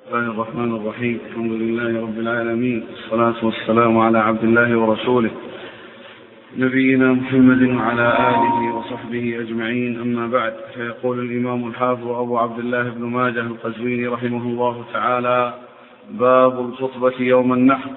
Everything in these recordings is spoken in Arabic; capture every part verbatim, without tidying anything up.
بسم الله الرحمن الرحيم. الحمد لله رب العالمين، والصلاة والسلام على عبد الله ورسوله نبينا محمد وعلى آله وصحبه أجمعين، أما بعد. فيقول الإمام الحافظ أبو عبد الله بن ماجه القزويني رحمه الله تعالى: باب الخطبة يوم النحر.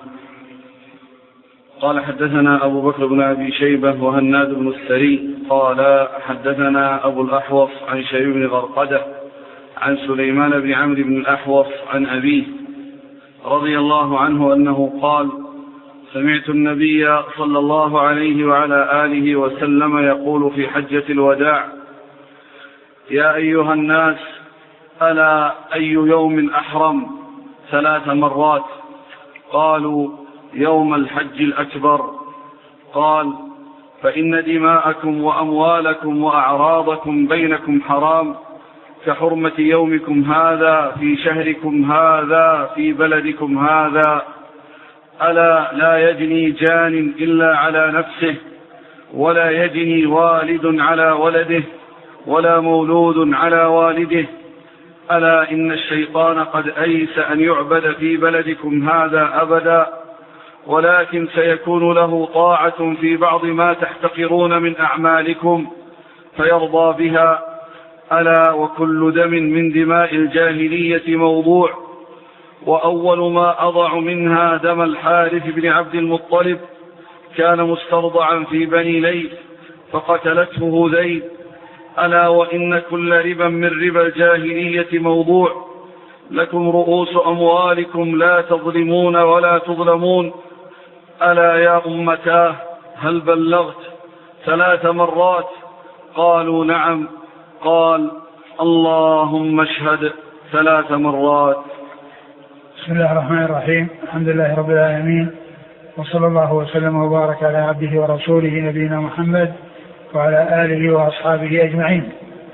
قال: حدثنا أبو بكر بن أبي شيبة وهناد بن السري قال: حدثنا أبو الأحوص عن شيب بن غرقدة عن سليمان بن عمرو بن الأحوص عن أبيه رضي الله عنه أنه قال: سمعت النبي صلى الله عليه وعلى آله وسلم يقول في حجة الوداع: يا أيها الناس، ألا أي يوم أحرم؟ ثلاث مرات. قالوا: يوم الحج الأكبر. قال: فإن دماءكم وأموالكم وأعراضكم بينكم حرام كحرمة يومكم هذا في شهركم هذا في بلدكم هذا. ألا لا يجني جان إلا على نفسه، ولا يجني والد على ولده، ولا مولود على والده. ألا إن الشيطان قد أيس أن يعبد في بلدكم هذا أبدا، ولكن سيكون له طاعة في بعض ما تحتقرون من أعمالكم فيرضى بها. ألا وكل دم من دماء الجاهلية موضوع، وأول ما أضع منها دم الحارث بن عبد المطلب، كان مسترضعا في بني ليث فقتلته ذيل. ألا وإن كل ربا من ربا الجاهلية موضوع، لكم رؤوس أموالكم لا تظلمون ولا تظلمون. ألا يا أمتاه، هل بلغت؟ ثلاث مرات. قالوا: نعم. قال: اللهم اشهد. ثلاث مرات. بسم الله الرحمن الرحيم. الحمد لله رب العالمين، وصلى الله وسلم وبارك على عبده ورسوله نبينا محمد وعلى آله وأصحابه أجمعين.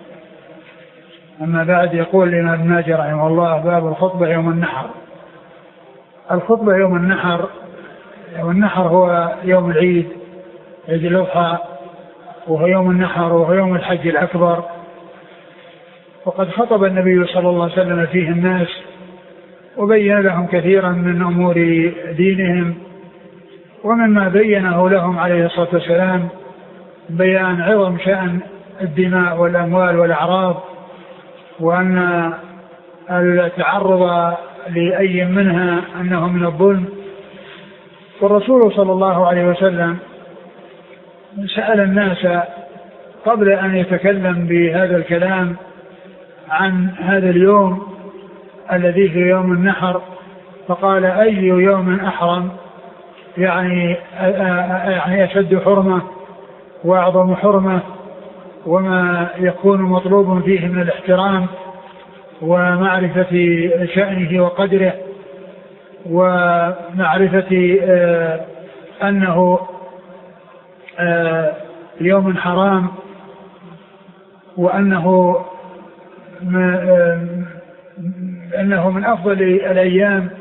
أما بعد، يقول الإمام ابن ماجه رحمه الله: باب الخطبة يوم النحر. الخطبة يوم النحر، والنحر هو يوم العيد، عيد الأضحى، وهو يوم النحر وهو يوم الحج الأكبر. وقد خطب النبي صلى الله عليه وسلم فيه الناس، وبين لهم كثيرا من أمور دينهم، ومما بينه لهم عليه الصلاة والسلام بيان عظم شأن الدماء والأموال والأعراض، وأن التعرض لأي منها أنه من الظلم. والرسول صلى الله عليه وسلم سأل الناس قبل أن يتكلم بهذا الكلام عن هذا اليوم الذي في يوم النحر، فقال: أي يوم أحرم؟ يعني يعني أشد حرمة وأعظم حرمة، وما يكون مطلوب فيه من الاحترام ومعرفة شأنه وقدره، ومعرفة آه أنه آه يوم حرام، وأنه أنه من أفضل الأيام.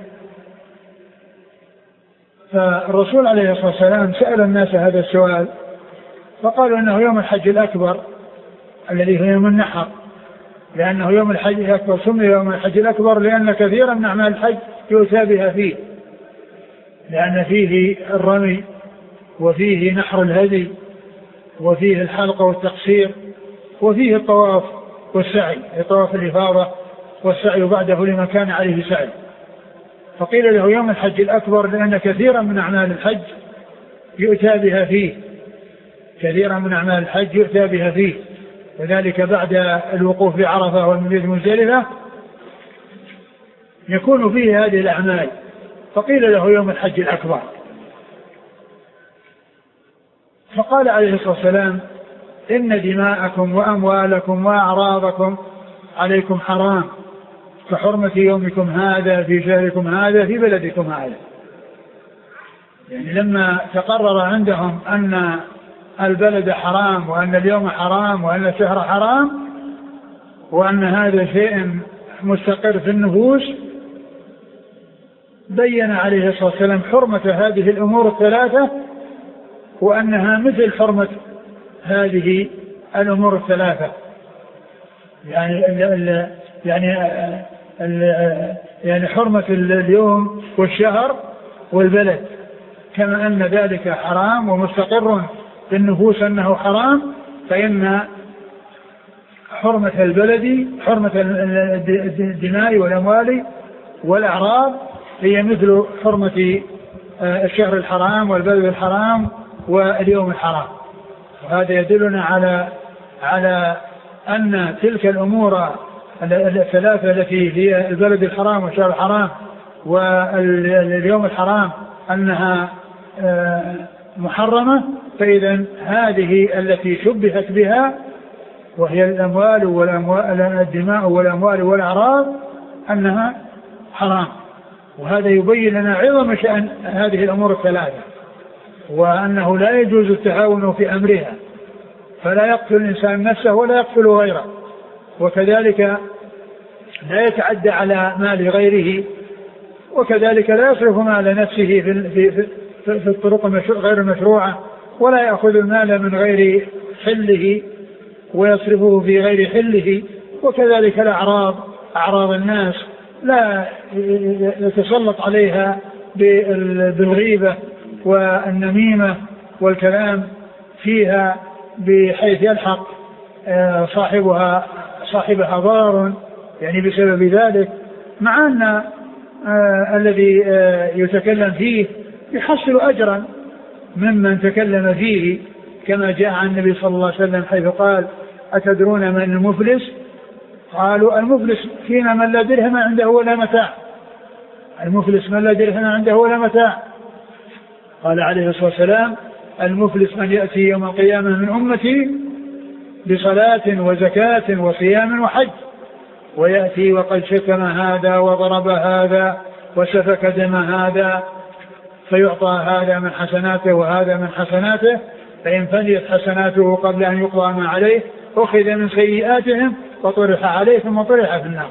فالرسول عليه الصلاة والسلام سأل الناس هذا السؤال، فقالوا أنه يوم الحج الأكبر الذي هو يوم النحر، لأنه يوم الحج الأكبر سمي يوم الحج الأكبر لأن كثيرا من أعمال الحج يؤتى بها فيه، لأن فيه الرمي، وفيه نحر الهدي، وفيه الحلق والتقصير، وفيه الطواف والسعي، طواف الإفاضة والسعي بعده لما كان عليه سعي. فقيل له يوم الحج الأكبر لأن كثيرا من أعمال الحج يؤتى بها فيه، كثيرا من أعمال الحج يؤتى بها فيه، وذلك بعد الوقوف بعرفة والمبيت مزدلفة يكون فيه هذه الأعمال. فقيل له يوم الحج الأكبر، فقال عليه الصلاة والسلام: إن دماءكم وأموالكم وأعراضكم عليكم حرام كحرمة يومكم هذا في شهركم هذا في بلدكم هذا. يعني لما تقرر عندهم أن البلد حرام، وأن اليوم حرام، وأن الشهر حرام، وأن هذا شيء مستقر في النفوس، بين عليه الصلاة والسلام حرمة هذه الأمور الثلاثة، وأنها مثل حرمة هذه الأمور الثلاثة. يعني ال ال يعني ال يعني حرمة اليوم والشهر والبلد، كما أن ذلك حرام ومستقر بالنفوس أنه حرام، فإن حرمة البلد حرمة الدماء والأموال والأعراض هي مثل حرمة الشهر الحرام والبلد الحرام واليوم الحرام. وهذا يدلنا على على أن تلك الأمور الثلاثة التي هي البلد الحرام والشهر الحرام واليوم الحرام أنها محرمة. فإذا هذه التي شبهت بها وهي الأموال والأموال الدماء والأموال والأعراض أنها حرام. وهذا يبين لنا عظم شأن هذه الأمور الثلاثة، وأنه لا يجوز التهاون في أمرها، فلا يقتل الإنسان نفسه ولا يقتل غيره، وكذلك لا يتعدى على مال غيره، وكذلك لا يصرف مال نفسه في, في, في, في الطرق غير المشروعة، ولا يأخذ المال من غير حله ويصرفه في غير حله. وكذلك الأعراض أعراض الناس لا يتسلط عليها بالغيبة والنميمة والكلام فيها بحيث يلحق صاحبها صاحبها ضار يعني بسبب ذلك، مع أن الذي يتكلم فيه يحصل أجرا ممن تكلم فيه، كما جاء عن النبي صلى الله عليه وسلم حيث قال: أتدرون من المفلس؟ قالوا: المفلس فينا من لا درهم عنده ولا متاع. المفلس من لا درهم عنده ولا متاع. قال عليه الصلاة والسلام: المفلس من يأتي يوم القيامة من أمتي بصلاة وزكاة وصيام وحج، ويأتي وقد شتم هذا وضرب هذا وسفك دم هذا، فيعطى هذا من حسناته وهذا من حسناته، فإن فنيت حسناته قبل أن يقضى ما عليه أخذ من سيئاتهم وطرح عليه ثم طرح في النار.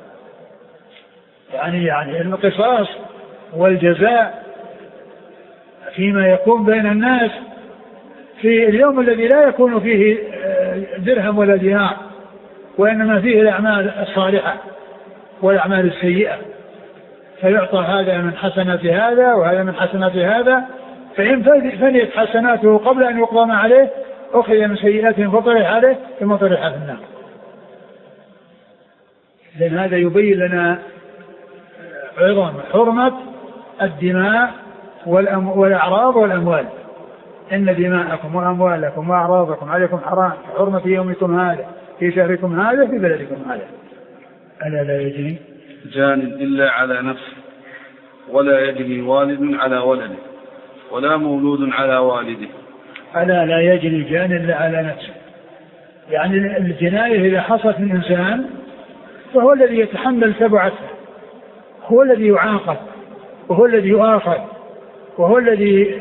يعني يعني القصاص والجزاء فيما يكون بين الناس في اليوم الذي لا يكون فيه درهم ولا دينار، وإنما فيه الأعمال الصالحة والأعمال السيئة، فيعطى هذا من حسنات هذا وهذا من حسنات هذا، فإن فنيت حسناته قبل أن يقضى ما عليه أخذ من سيئاتهم فطرح عليه ثم طرح في النار. لأن هذا يبين لنا عظم حرمة الدماء والأعراض والأموال. إن دماءكم وأموالكم وأعراضكم عليكم حرام حرمة يومكم هذا في شهركم هذا في بلدكم هذا. ألا لا يجري جان إلا على نفسه، ولا يجري والد على ولده، ولا مولود على والده. ألا لا يجري جان إلا على نفسه، يعني الجناية إذا حصلت من إنسان فهو الذي يتحمل تبعته، هو الذي يعاقب وهو الذي يؤاخذ وهو الذي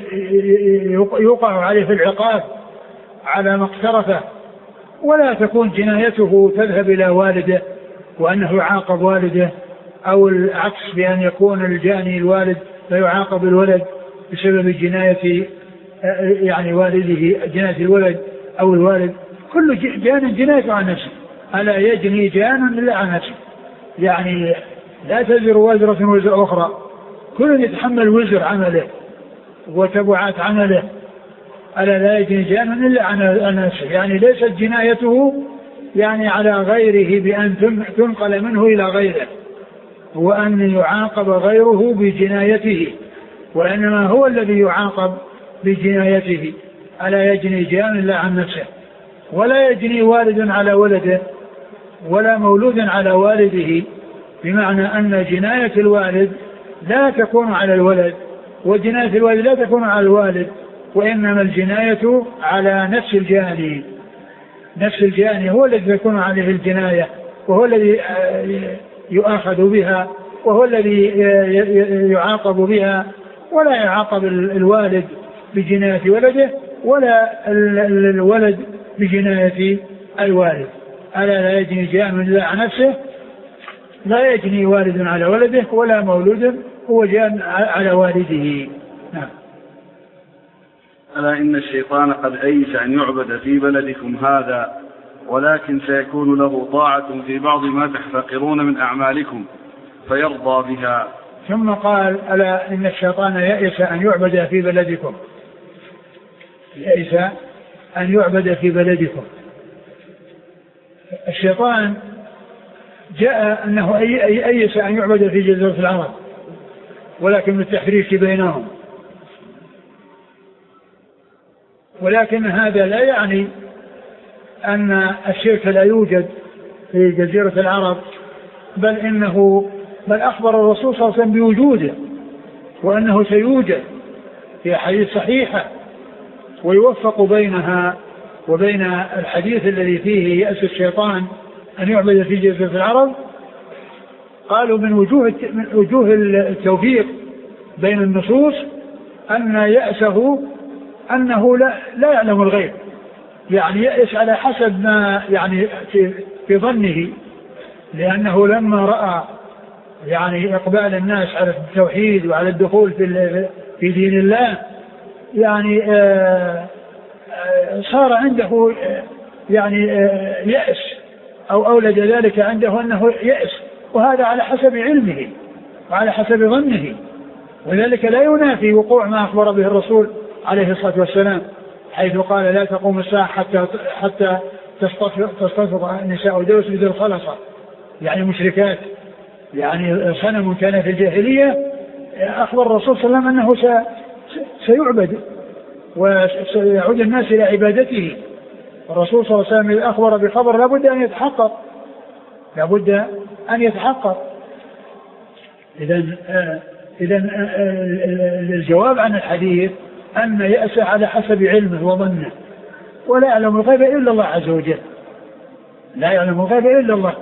يوقع عليه في العقاب على ما اقترفه، ولا تكون جنايته تذهب إلى والده وأنه يعاقب والده، أو العكس بأن يكون الجاني الوالد فيعاقب الولد بسبب جناية يعني والده، جناية الولد أو الوالد. كل جان جنايته عن نفسه، ألا يجني جان إلا عن نفسه، يعني لا تزر وزرة وزر أخرى، كل يتحمل وزر عمله وتبعات عمله. ألا لا يجني جان إلا عن نفسه، يعني ليست جنايته يعني على غيره بأن تنقل منه إلى غيره وأن يعاقب غيره بجنايته، وإنما هو الذي يعاقب بجنايته. ألا يجني جان إلا عن نفسه، ولا يجني والد على ولده ولا مولود على والده، بمعنى أن جناية الوالد لا تكون على الولد وجناية الوالد لا تكون على الوالد، وإنما الجناية على نفس الجاني. نفس الجاني هو الذي تكون عليه الجناية، وهو الذي يؤاخذ بها، وهو الذي يعاقب بها، ولا يعاقب الوالد بجناية ولده ولا الولد بجناية الوالد. ألا لا يجني جان إلا عن نفسه، لا يجني والد على ولده ولا مولود هو جان على والده. نعم. ألا إن الشيطان قد أيس أن يعبد في بلدكم هذا، ولكن سيكون له طاعة في بعض ما تحتقرون من أعمالكم، فيرضى بها. ثم قال ألا إن الشيطان يئس أن يعبد في بلدكم، يئس أن يعبد في بلدكم. الشيطان جاء أنه يئس أن يعبد في جزيرة العرب، ولكن بالتحريك بينهم، ولكن هذا لا يعني أن الشرك لا يوجد في جزيرة العرب، بل إنه بل أخبر الرسول صلى الله عليه وسلم بوجوده وأنه سيوجد في أحاديث صحيحة، ويوفق بينها وبين الحديث الذي فيه يأس الشيطان أن يعبد في جزيرة العرب. قالوا من وجوه من وجوه التوفيق بين النصوص أن يأسه أنه لا, لا يعلم الغيب، يعني يأس على حسب ما يعني في, في ظنه، لأنه لما رأى يعني إقبال الناس على التوحيد وعلى الدخول في في دين الله يعني آآ آآ صار عنده يعني يأس، أو أولد ذلك عنده أنه يأس، وهذا على حسب علمه وعلى حسب ظنه، وذلك لا ينافي وقوع ما أخبر به الرسول عليه الصلاة والسلام حيث قال لا تقوم الساعة حتى حتى تستفرغ النساء دوس بذي الخلصة، يعني مشركات، يعني صنم كان في الجاهلية أخبر الرسول صلى الله عليه وسلم أنه سيعبد وسيعود الناس إلى عبادته. الرسول صلى الله عليه وسلم أخبر بخبر لابد أن يتحقق، لابد أن يتحقق. إذن إذن الجواب عن الحديث أن يأس على حسب علمه وظنه، ولا يعلم الغيب إلا الله عز وجل، لا يعلم الغيب إلا الله.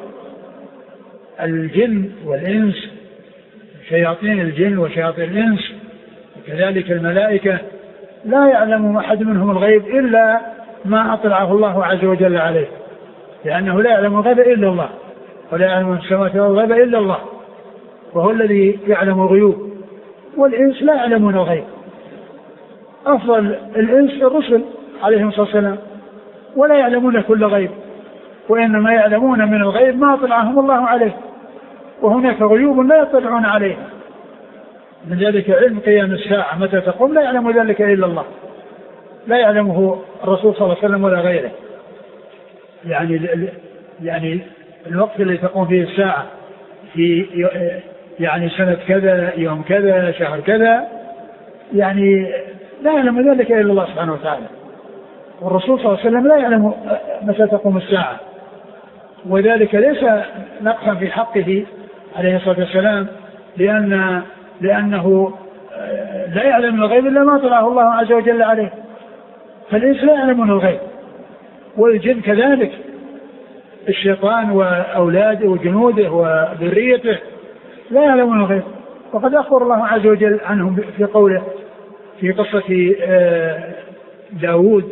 الجن والإنس، شياطين الجن وشياطين الإنس وكذلك الملائكة، لا يعلم أحد منهم الغيب إلا ما أطلعه الله عز وجل عليه، لأنه لا يعلم الغيب إلا الله، ولا يعلم السماوات والغيب إلا الله، وهو الذي يعلم الغيوب. والإنس لا يعلمون الغيب، أفضل الإنس الرسل عليهم الصلاة والسلام، ولا يعلمون كل غيب، وإنما يعلمون من الغيب ما أطلعهم الله عليه، وهناك غيوب لا يطلعون عليها، من ذلك علم قيام الساعة متى تقوم لا يعلم ذلك إلا الله، لا يعلمه الرسول صلى الله عليه وسلم ولا غيره. يعني يعني الوقت الذي تقوم فيه الساعة في يعني سنة كذا، يوم كذا، شهر كذا، يعني لا يعلم ذلك إلا الله سبحانه وتعالى، والرسول صلى الله عليه وسلم لا يعلم متى تقوم الساعة، وذلك ليس نقصا في حقه عليه الصلاة والسلام، لأن لأنه لا يعلم الغيب إلا ما طلعه الله عز وجل عليه، فالإنس لا يعلمون الغيب، والجن كذلك، الشيطان وأولاده وجنوده وذريته لا يعلمون الغيب، وقد أخبر الله عز وجل عنهم في قوله في قصة داود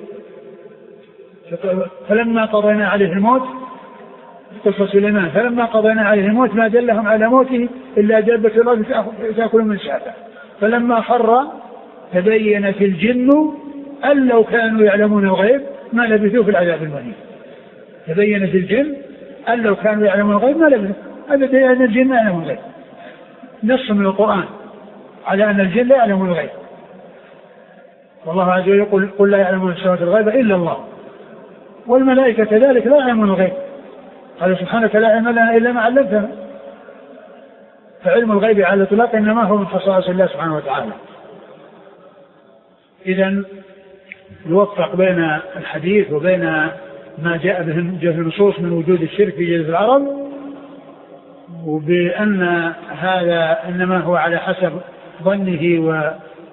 فلما قضينا عليه الموت، قصة سليمان فلما قضينا عليه الموت ما دلهم على موته إلا دابة الأرض تأكل من ساعته فلما خر تبينت الجن أن لو كانوا يعلمون الغيب ما لبثوا في العذاب المهين. تبينت الجن أن لو كانوا يعلمون الغيب ما لبثوا، هذا دليل أن الجن لا يعلمون الغيب، نص من القرآن على أن الجن لا يعلمون الغيب، والله عز وجل يقول قل لا يعلمون السماوات الغيب إلا الله، والملائكة كذلك لا يعلمون الغيب، قال سبحانك لا علم لنا إلا ما علمتنا، فعلم الغيب على الإطلاق إنما هو من خصائص الله سبحانه وتعالى. إذن نوفق بين الحديث وبين ما جاء به النصوص من وجود الشرك في جزيرة العرب، وبأن هذا إنما هو على حسب ظنه و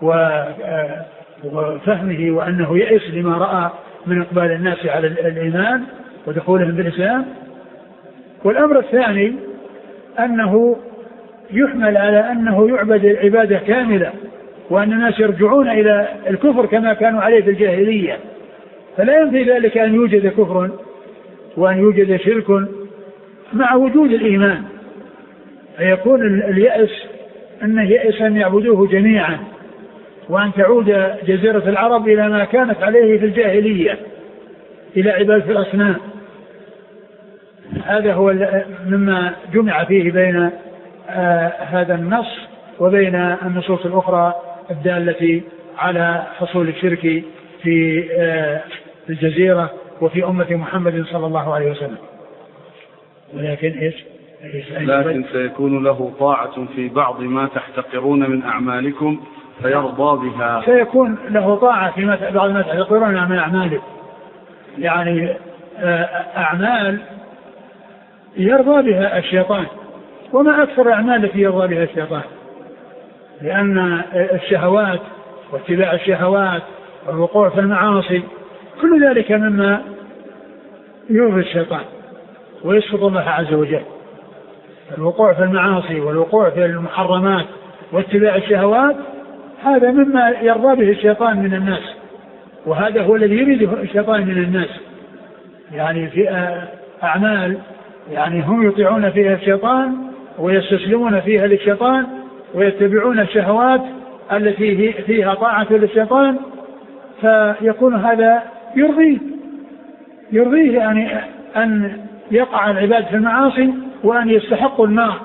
وفهمه، وأنه يئس لما رأى من إقبال الناس على الإيمان ودخولهم بالإسلام. والأمر الثاني أنه يحمل على أنه يعبد عبادة كاملة، وأن الناس يرجعون إلى الكفر كما كانوا عليه في الجاهلية، فلا ينفي ذلك أن يوجد كفر وأن يوجد شرك مع وجود الإيمان، فيكون اليأس أنه يأس أن يعبدوه جميعا، وأن تعود جزيرة العرب إلى ما كانت عليه في الجاهلية، إلى عبادة الأصنام. هذا هو مما جمع فيه بين آه هذا النص وبين النصوص الأخرى الدالة على حصول الشرك في آه الجزيرة وفي أمة محمد صلى الله عليه وسلم. ولكن إيش؟ لكن سيكون له طاعة في بعض ما تحتقرون من أعمالكم فيرضى بها. سيكون له طاعة في بعض ما تحتقرون من أعمالكم، يعني أعمال يرضى بها الشيطان، وما أكثر الأعمال التي يرضى بها الشيطان، لأن الشهوات واتباع الشهوات والوقوع في المعاصي كل ذلك مما يرضي الشيطان ويسخط الله عز وجل. الوقوع في المعاصي والوقوع في المحرمات واتباع الشهوات هذا مما يرضى به الشيطان من الناس، وهذا هو الذي يريده الشيطان من الناس. يعني في أعمال يعني هم يطيعون فيها الشيطان ويستسلمون فيها للشيطان ويتبعون الشهوات التي فيها طاعة للشيطان، فيكون هذا يرضيه يرضيه يعني أن يقع العباد في المعاصي وأن يستحقوا النار،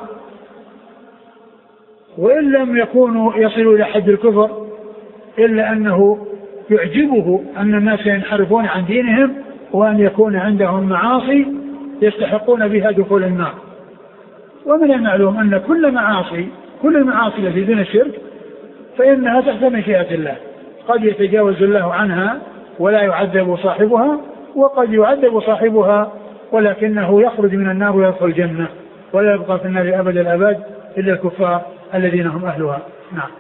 وإن لم يكونوا يصلوا إلى حد الكفر إلا أنه يعجبه أن الناس ينحرفون عن دينهم وأن يكون عندهم معاصي يستحقون بها دخول النار. ومن المعلوم أن كل معاصي كل المعاصي التي دون الشرك فإنها تحت مشيئة الله، قد يتجاوز الله عنها ولا يعذب صاحبها، وقد يعذب صاحبها ولكنه يخرج من النار ويدخل الجنة، ولا يبقى في النار أبد الأبد إلا الكفار الذين هم أهلها. نعم.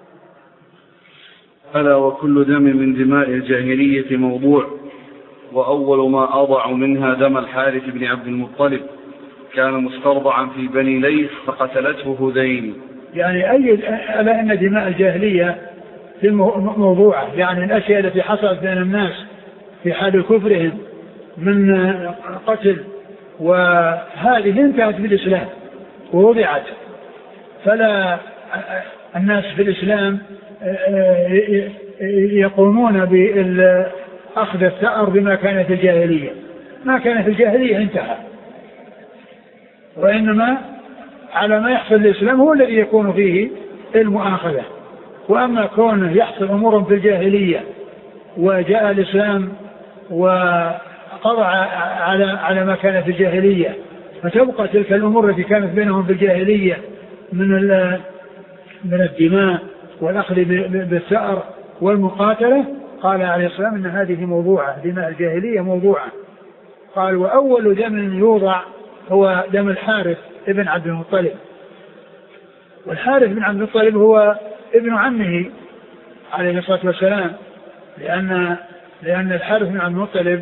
ألا وكل دم من دماء الجاهلية موضوع، وأول ما أضع منها دم الحارث بن عبد المطلب، كان مسترضعا في بني ليث فقتلته هذيل. يعني أي ألا أن دماء الجاهلية موضوعة، يعني الأشياء التي حصلت بين الناس في حال كفرهم من قتل، وهذه انتهت بالإسلام ووضعت، فلا الناس في الإسلام يقومون بأخذ الثأر بما كان في الجاهلية. ما كان في الجاهلية انتهى، وإنما على ما يحصل الإسلام هو الذي يكون فيه المؤاخذة. وأما كونه يحصل أمور في الجاهلية وجاء الإسلام وقضى على على ما كان في الجاهلية، فتبقى تلك الأمور التي كانت بينهم في الجاهلية من من الدماء والأخذ بالثأر والمقاتلة، قال عليه السلام إن هذه موضوعة، دماء الجاهلية موضوعة. قال وأول دم يوضع هو دم الحارث ابن عبد المطلب، والحارث بن عبد المطلب هو ابن عمه عليه الصلاة والسلام، لأن لأن الحارث بن عبد المطلب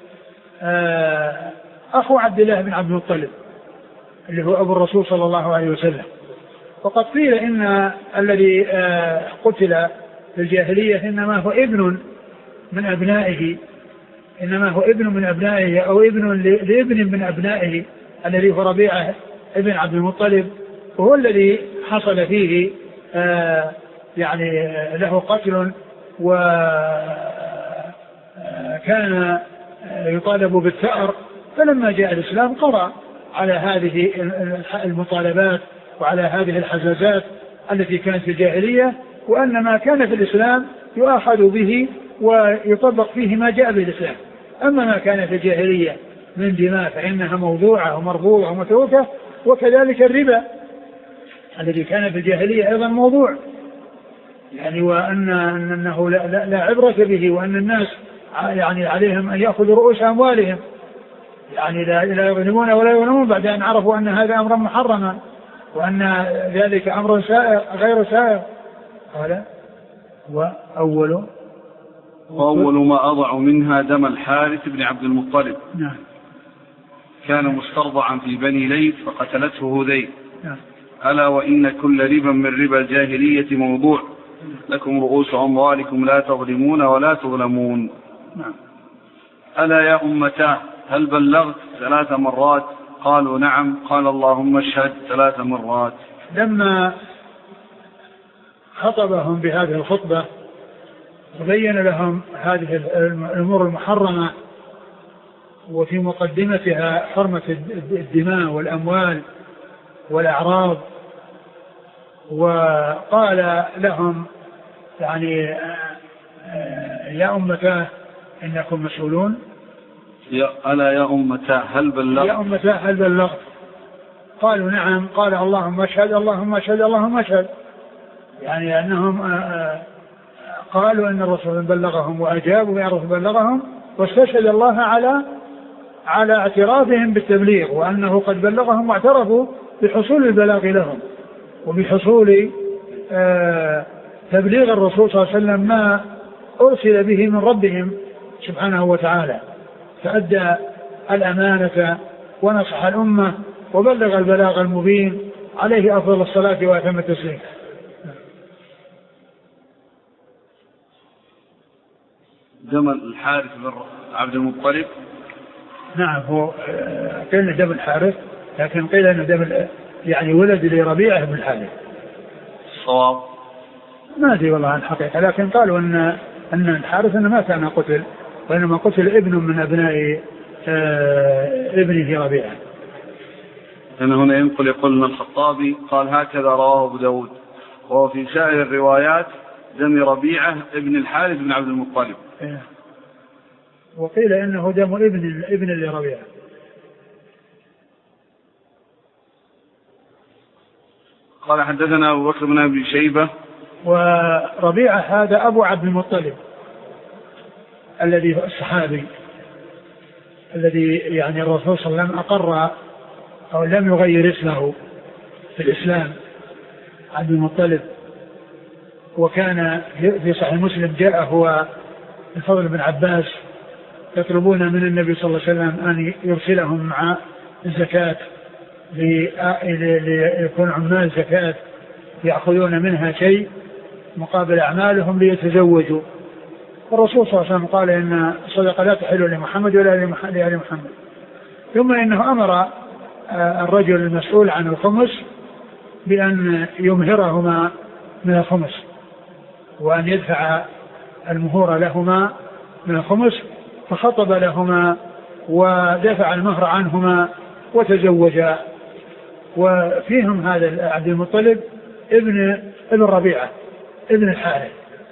أخو عبد الله بن عبد المطلب اللي هو أبو الرسول صلى الله عليه وسلم. وقد قيل إن الذي قتل في الجاهلية إنما هو ابن من أبنائه إنما هو ابن من أبنائه أو ابن لابن من أبنائه الذي هو ربيعة ابن عبد المطلب، وهو الذي حصل فيه يعني له قتل، وكان يطالب بالثأر. فلما جاء الإسلام قضى على هذه المطالبات وعلى هذه الحزازات التي كانت في الجاهلية، وأن ما كان في الإسلام يؤخذ به ويطبق فيه ما جاء به الإسلام. أما ما كان في الجاهلية من دماء فإنها موضوعة ومرفوعة ومتروكة، وكذلك الربا الذي كان في الجاهلية أيضا موضوع، يعني وأن أنه لا, لا, لا عبرة به، وأن الناس يعني عليهم أن يأخذوا رؤوس أموالهم، يعني لا, لا يظلمون ولا يظلمون بعد أن عرفوا أن هذا أمر محرما وأن ذلك أمر سائر غير سائر. قال وأول وأول ما أضع منها دم الحارث بن عبد المطلب. نعم. كان مسترضعا في بني ليث فقتلته هذيل. نعم. ألا وإن كل ربا من ربا الجاهلية موضوع، لكم رؤوس أموالكم لا تظلمون ولا تظلمون. نعم. ألا يا أمتاه هل بلغت ثلاث مرات؟ قالوا نعم. قال اللهم اشهد ثلاث مرات. لما خطبهم بهذه الخطبة وبين لهم هذه الأمور المحرمة، وفي مقدمتها حرمة الدماء والأموال والأعراض وقال لهم يعني يا أمتاه إنكم مسؤولون. يا ألا يا أمتاه هل بلغت؟ يا أمتاه هل بلغت؟ قالوا نعم. قال اللهم اشهد اللهم اشهد اللهم اشهد، يعني أنهم قالوا أن الرسول بلغهم وأجابوا بأن الرسول بلغهم، واستشهد الله على على اعترافهم بالتبليغ، وأنه قد بلغهم واعترفوا بحصول البلاغ لهم وبحصول آه تبليغ الرسول صلى الله عليه وسلم ما أرسل به من ربهم سبحانه وتعالى، فأدى الأمانة ونصح الأمة وبلغ البلاغ المبين، عليه أفضل الصلاة وأتم التسليم. دم الحارث بن عبد المطلب. نعم، هو قيل دم الحارث، لكن قيل أنه دم يعني ولد لربيعة بن الحارث. الصواب ما أدري والله عن الحقيقة، لكن قالوا أن أن الحارث أنه ما كان قتل، وإنما قتل ابن من أبناء ابنه ربيعة. أنا هنا ينقل يقول أن الخطابي قال هكذا رواه أبو داود، وهو في سائر الروايات دم ربيعة ابن الحارث بن عبد المطلب. وقيل إنه دم ابن ابن لربيعة. قال حدثنا أبو بكر بن أبي شيبة. وربيعة هذا أبو عبد المطلب الذي هو الصحابي الذي يعني الرسول صلى الله عليه وسلم أقر أو لم يغير اسمه في الإسلام، عبد المطلب. وكان في صحيح مسلم جاء هو الفضل بن عباس يطلبون من النبي صلى الله عليه وسلم أن يرسلهم مع الزكاة ليكون عمال زكاة يأخذون منها شيء مقابل أعمالهم ليتزوجوا. الرسول صلى الله عليه وسلم قال إن الصدقة لا تحل لمحمد ولا لآل محمد. ثم إنه أمر الرجل المسؤول عن الخمس بأن يمهرهما من الخمس، وأن يدفع المهور لهما من الخمس، فخطب لهما ودفع المهر عنهما وتزوجا. وفيهم هذا عبد المطلب ابن ابن ربيعة ابن الحارث.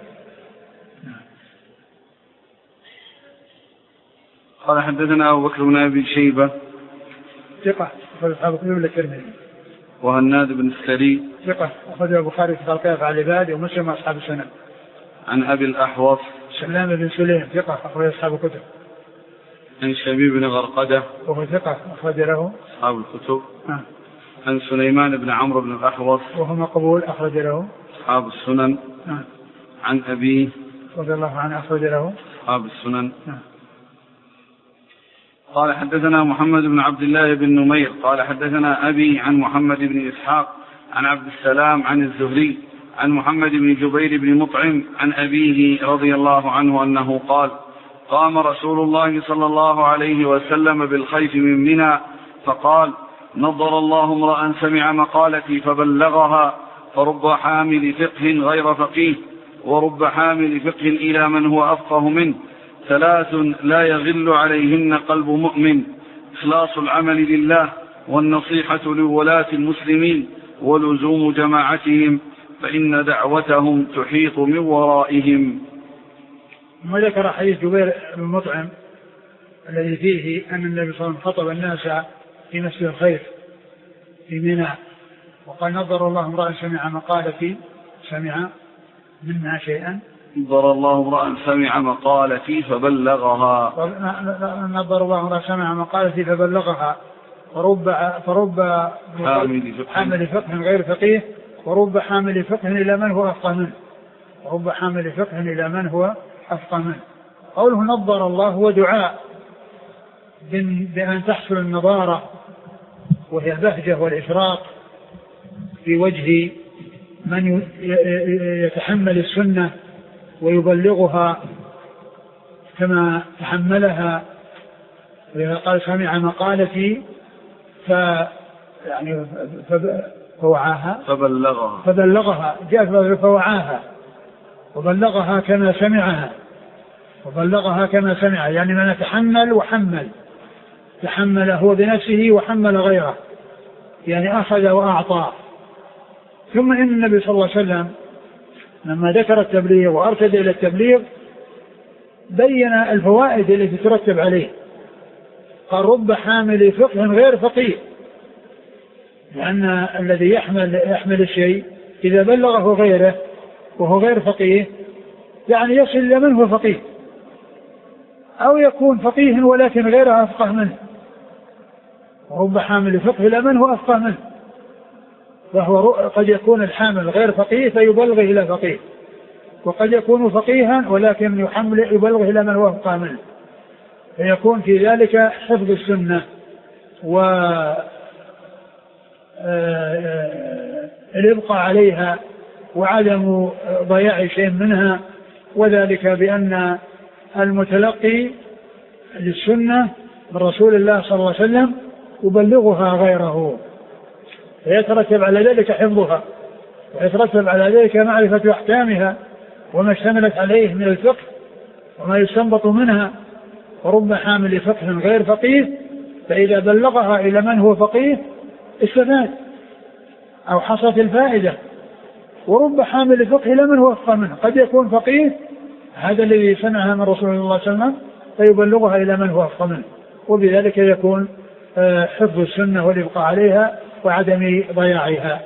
قال حدثنا أبو بكر بن أبي شيبة ثقة أخرج أصحاب الكتب الترمذي. وهناد بن السري ثقة أخرج البخاري في خلق أفعال العباد ومسلم وأصحاب السنن. عن أبي الأحوص سلام بن سليم ثقة أخرج أصحاب الكتب. عن شبيب بن غرقدة وهو ثقة أخرج له أصحاب الكتب. آه. عن سليمان بن عمرو بن الأحوص وهو مقبول أخرج له أصحاب السنن. آه. عن أبيه رضي الله عنه أخرج له أصحاب السنن. آه. قال حدثنا محمد بن عبد الله بن نمير قال حدثنا أبي عن محمد بن إسحاق عن عبد السلام عن الزهري عن محمد بن جبير بن مطعم عن أبيه رضي الله عنه أنه قال قام رسول الله صلى الله عليه وسلم بالخيف من منى فقال نظر الله امرأ سمع مقالتي فبلغها فرب حامل فقه غير فقيه ورب حامل فقه إلى من هو أفقه منه ثلاث لا يغل عليهن قلب مؤمن إخلاص العمل لله والنصيحة لولاة المسلمين ولزوم جماعتهم فإن دعوتهم تحيط من ورائهم. وذكر حديث جبير بن مطعم الذي فيه أن النبي صلى الله عليه وسلم خطب الناس في مسجد الخيف في منى وقال نظر الله امرأ سمع مقالتي سمع منها شيئا نظر الله امرأ سمع مقالتي فبلغها نظر الله امرأ سمع مقالتي فبلغها فرب فرب حامل فقه غير فقيه ورب حامل فقه إلى من هو أفقه منه ورب حامل فقه إلى من هو أفقه منه. قوله نظر الله ودعاء بأن تحصل النظارة وهي البهجة والإشراق في وجه من يتحمل السنة ويبلغها كما تحملها. قال سمع مقالتي ف يعني فوعاها فبلغها فبلغها جاءت فوعاها وبلغها كما سمعها وبلغها كما سمع يعني من تحمل وحمل تحمل هو بنفسه وحمل غيره يعني أخذ وأعطى ثم إن النبي صلى الله عليه وسلم لما ذكر التبليغ وأرشد إلى التبليغ بين الفوائد التي ترتب عليه. قال رب حامل فقه غير فقيه، لأن الذي يحمل يحمل الشيء إذا بلغه غيره وهو غير فقيه يعني يصل إلى من هو فقيه، أو يكون فقيه ولكن غيره أفقه منه. رب حامل فقه إلى من هو أفقه منه، فهو قد يكون الحامل غير فقيه فيبلغه إلى فقيه، وقد يكون فقيها ولكن يحمل يبلغه إلى من هو أفقه منه، فيكون في ذلك حفظ السنة والإبقاء عليها وعدم ضياع شيء منها، وذلك بأن المتلقي للسنة من رسول الله صلى الله عليه وسلم يبلغها غيره، فيترتب على ذلك حفظها، ويترتب على ذلك معرفة أحكامها وما اشتملت عليه من الفقه وما يستنبط منها. ورب حامل فقه غير فقيه، فإذا بلغها إلى من هو فقيه استفاد أو حصلت الفائدة. ورب حامل فقه إلى من هو أفقه منه، قد يكون فقيه هذا الذي سمعها من رسول الله صلى الله عليه وسلم فيبلغها إلى من هو أفقه منه، وبذلك يكون حفظ السنة والإبقاء عليها وعدم ضياعها.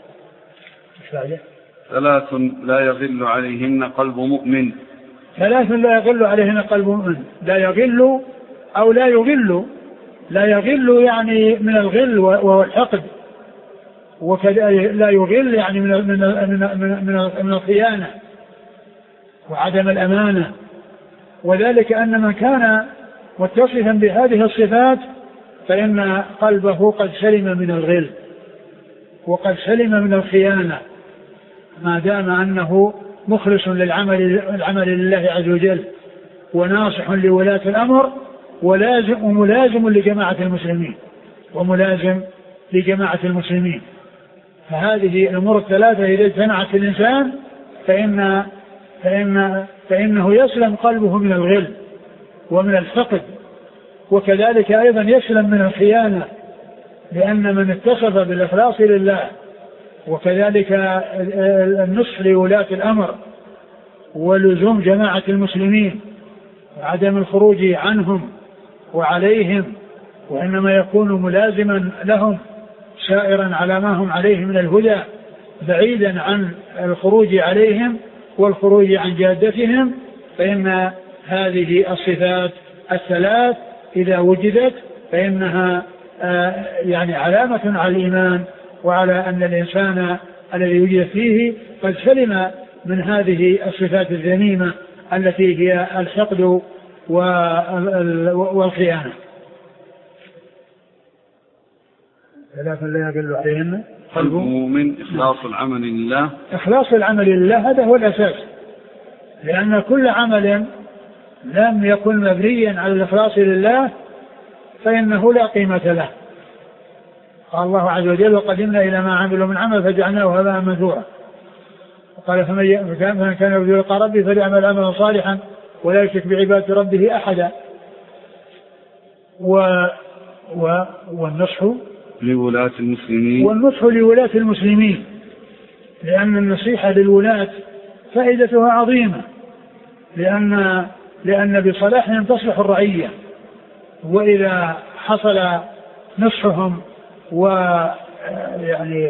ثلاث لا يغل عليهن قلب مؤمن. ثلاث لا يغل عليهن قلب مؤمن. لا يغل أو لا يغل. لا يغل يعني من الغل وهو الحقد، وكذا لا يغل يعني من من من من الخيانة وعدم الأمانة. وذلك أن من كان متصفا بهذه الصفات فإن قلبه قد سلم من الغل وقد سلم من الخيانة، ما دام أنه مخلص للعمل العمل لله عز وجل وناصح لولاة الأمر ولازم وملازم لجماعة المسلمين وملازم لجماعة المسلمين. فهذه الأمور الثلاثة إذا اجتمعت الإنسان فإن فإن فإنه يسلم قلبه من الغل ومن الحقد، وكذلك أيضا يسلم من الخيانة، لأن من اتصف بالإخلاص لله وكذلك النصح لولاة الأمر ولزوم جماعة المسلمين وعدم الخروج عنهم وعليهم، وإنما يكون ملازما لهم سائرا على ما هم عليه من الهدى بعيدا عن الخروج عليهم والخروج عن جادتهم، فإن هذه الصفات الثلاث إذا وجدت فإنها يعني علامة على الإيمان وعلى أن الإنسان الذي وجد فيه قد سلم من هذه الصفات الذميمة التي هي الحقد والخيانة. ثلاثا لا يغل عليهن قلب مؤمن. إخلاص العمل لله. إخلاص العمل لله هذا هو الأساس، لأن كل عمل لم يكن مبنيا على الإخلاص لله فإنه لا قيمة له. قال الله عز وجل وقدمنا إلى ما عملوا من عمل فجعلناه هباء منثورا. وقال فمن كان يرجو لقاء ربه فليعمل عملا صالحا ولا يشرك بعبادة ربه أحدا. و و والنصح لولاة المسلمين والنصح لولاة المسلمين، لأن النصيحة للولاة فائدتها عظيمة، لأن لأن بصلاحهم تصلح الرعية، وإذا حصل نصحهم ويعني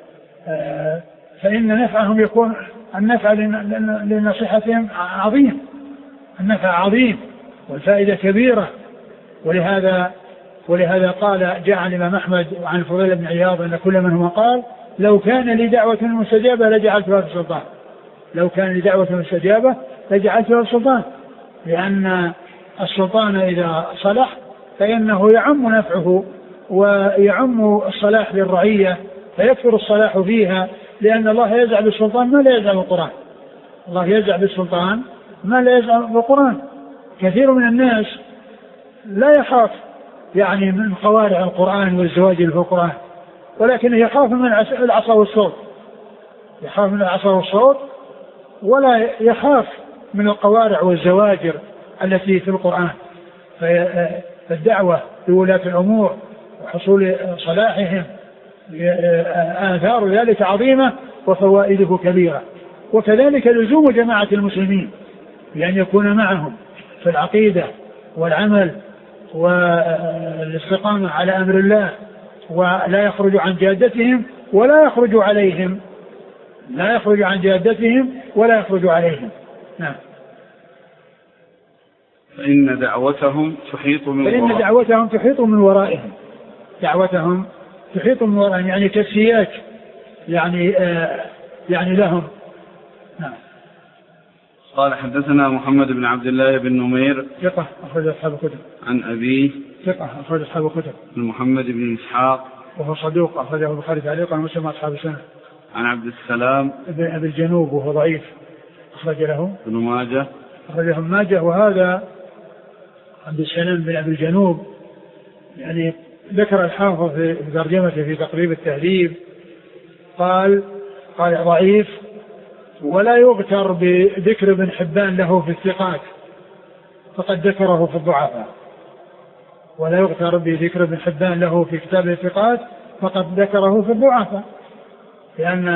فإن نفعهم يكون النفع لنصيحتهم عظيم، النفع عظيم والفائدة كبيرة. ولهذا ولهذا قال جاء عن الإمام أحمد وعن الفضيل بن عياض أن كل منهما قال لو كان لي دعوة مستجابة لجعلتها في السلطان، لو كان لي دعوة مستجابة لجعلتها في السلطان، لأن السلطان إذا صلح فإنه يعم نفعه ويعم الصلاح للرعية فيكثر الصلاح فيها، لأن الله يزع بالسلطان ما لا يزع بالقرآن. الله يزع بالسلطان ما لا يزع بالقرآن. كثير من الناس لا يخاف يعني من قوارع القرآن والزواج في القرآن، ولكن يخاف من العصا والصوت، يخاف من العصا والصوت ولا يخاف من القوارع والزواجر التي في القرآن. فالدعوة لولاة الأمور وحصول صلاحهم آثار ذلك عظيمة، وفوائده كبيرة. وكذلك لزوم جماعة المسلمين بأن يكون معهم في العقيدة والعمل والاستقامة على أمر الله، ولا يخرج عن جادتهم ولا يخرج عليهم، لا يخرج عن جادتهم ولا يخرج عليهم. نعم. فإن دعوتهم تحيط من فإن ورائهم دعوتهم تحيط من ورائهم دعوتهم تحيط من ورائهم يعني كالسياج يعني آه يعني لهم. نعم. قال حدثنا محمد بن عبد الله بن نمير ثقة أخرج أصحاب الكتب. عن أبيه ثقة أخرج أصحاب الكتب. محمد بن إسحاق وهو صدوق أخرجه البخاري تعليقا ومسلم أصحاب السنة. عن عبد السلام ابن أبي الجنوب وهو ضعيف أخرج له ابن ماجه أخرجه ماجه. وهذا عبد السلام بن أبي الجنوب يعني ذكر الحافظ في ترجمته في تقريب التهذيب قال قال ضعيف ولا يغتر بذكر ابن حبان له في الثقات فقد ذكره في الضعفاء، ولا يغتر بذكر ابن حبان له في كتاب الثقات فقد ذكره في الضعفاء، لأن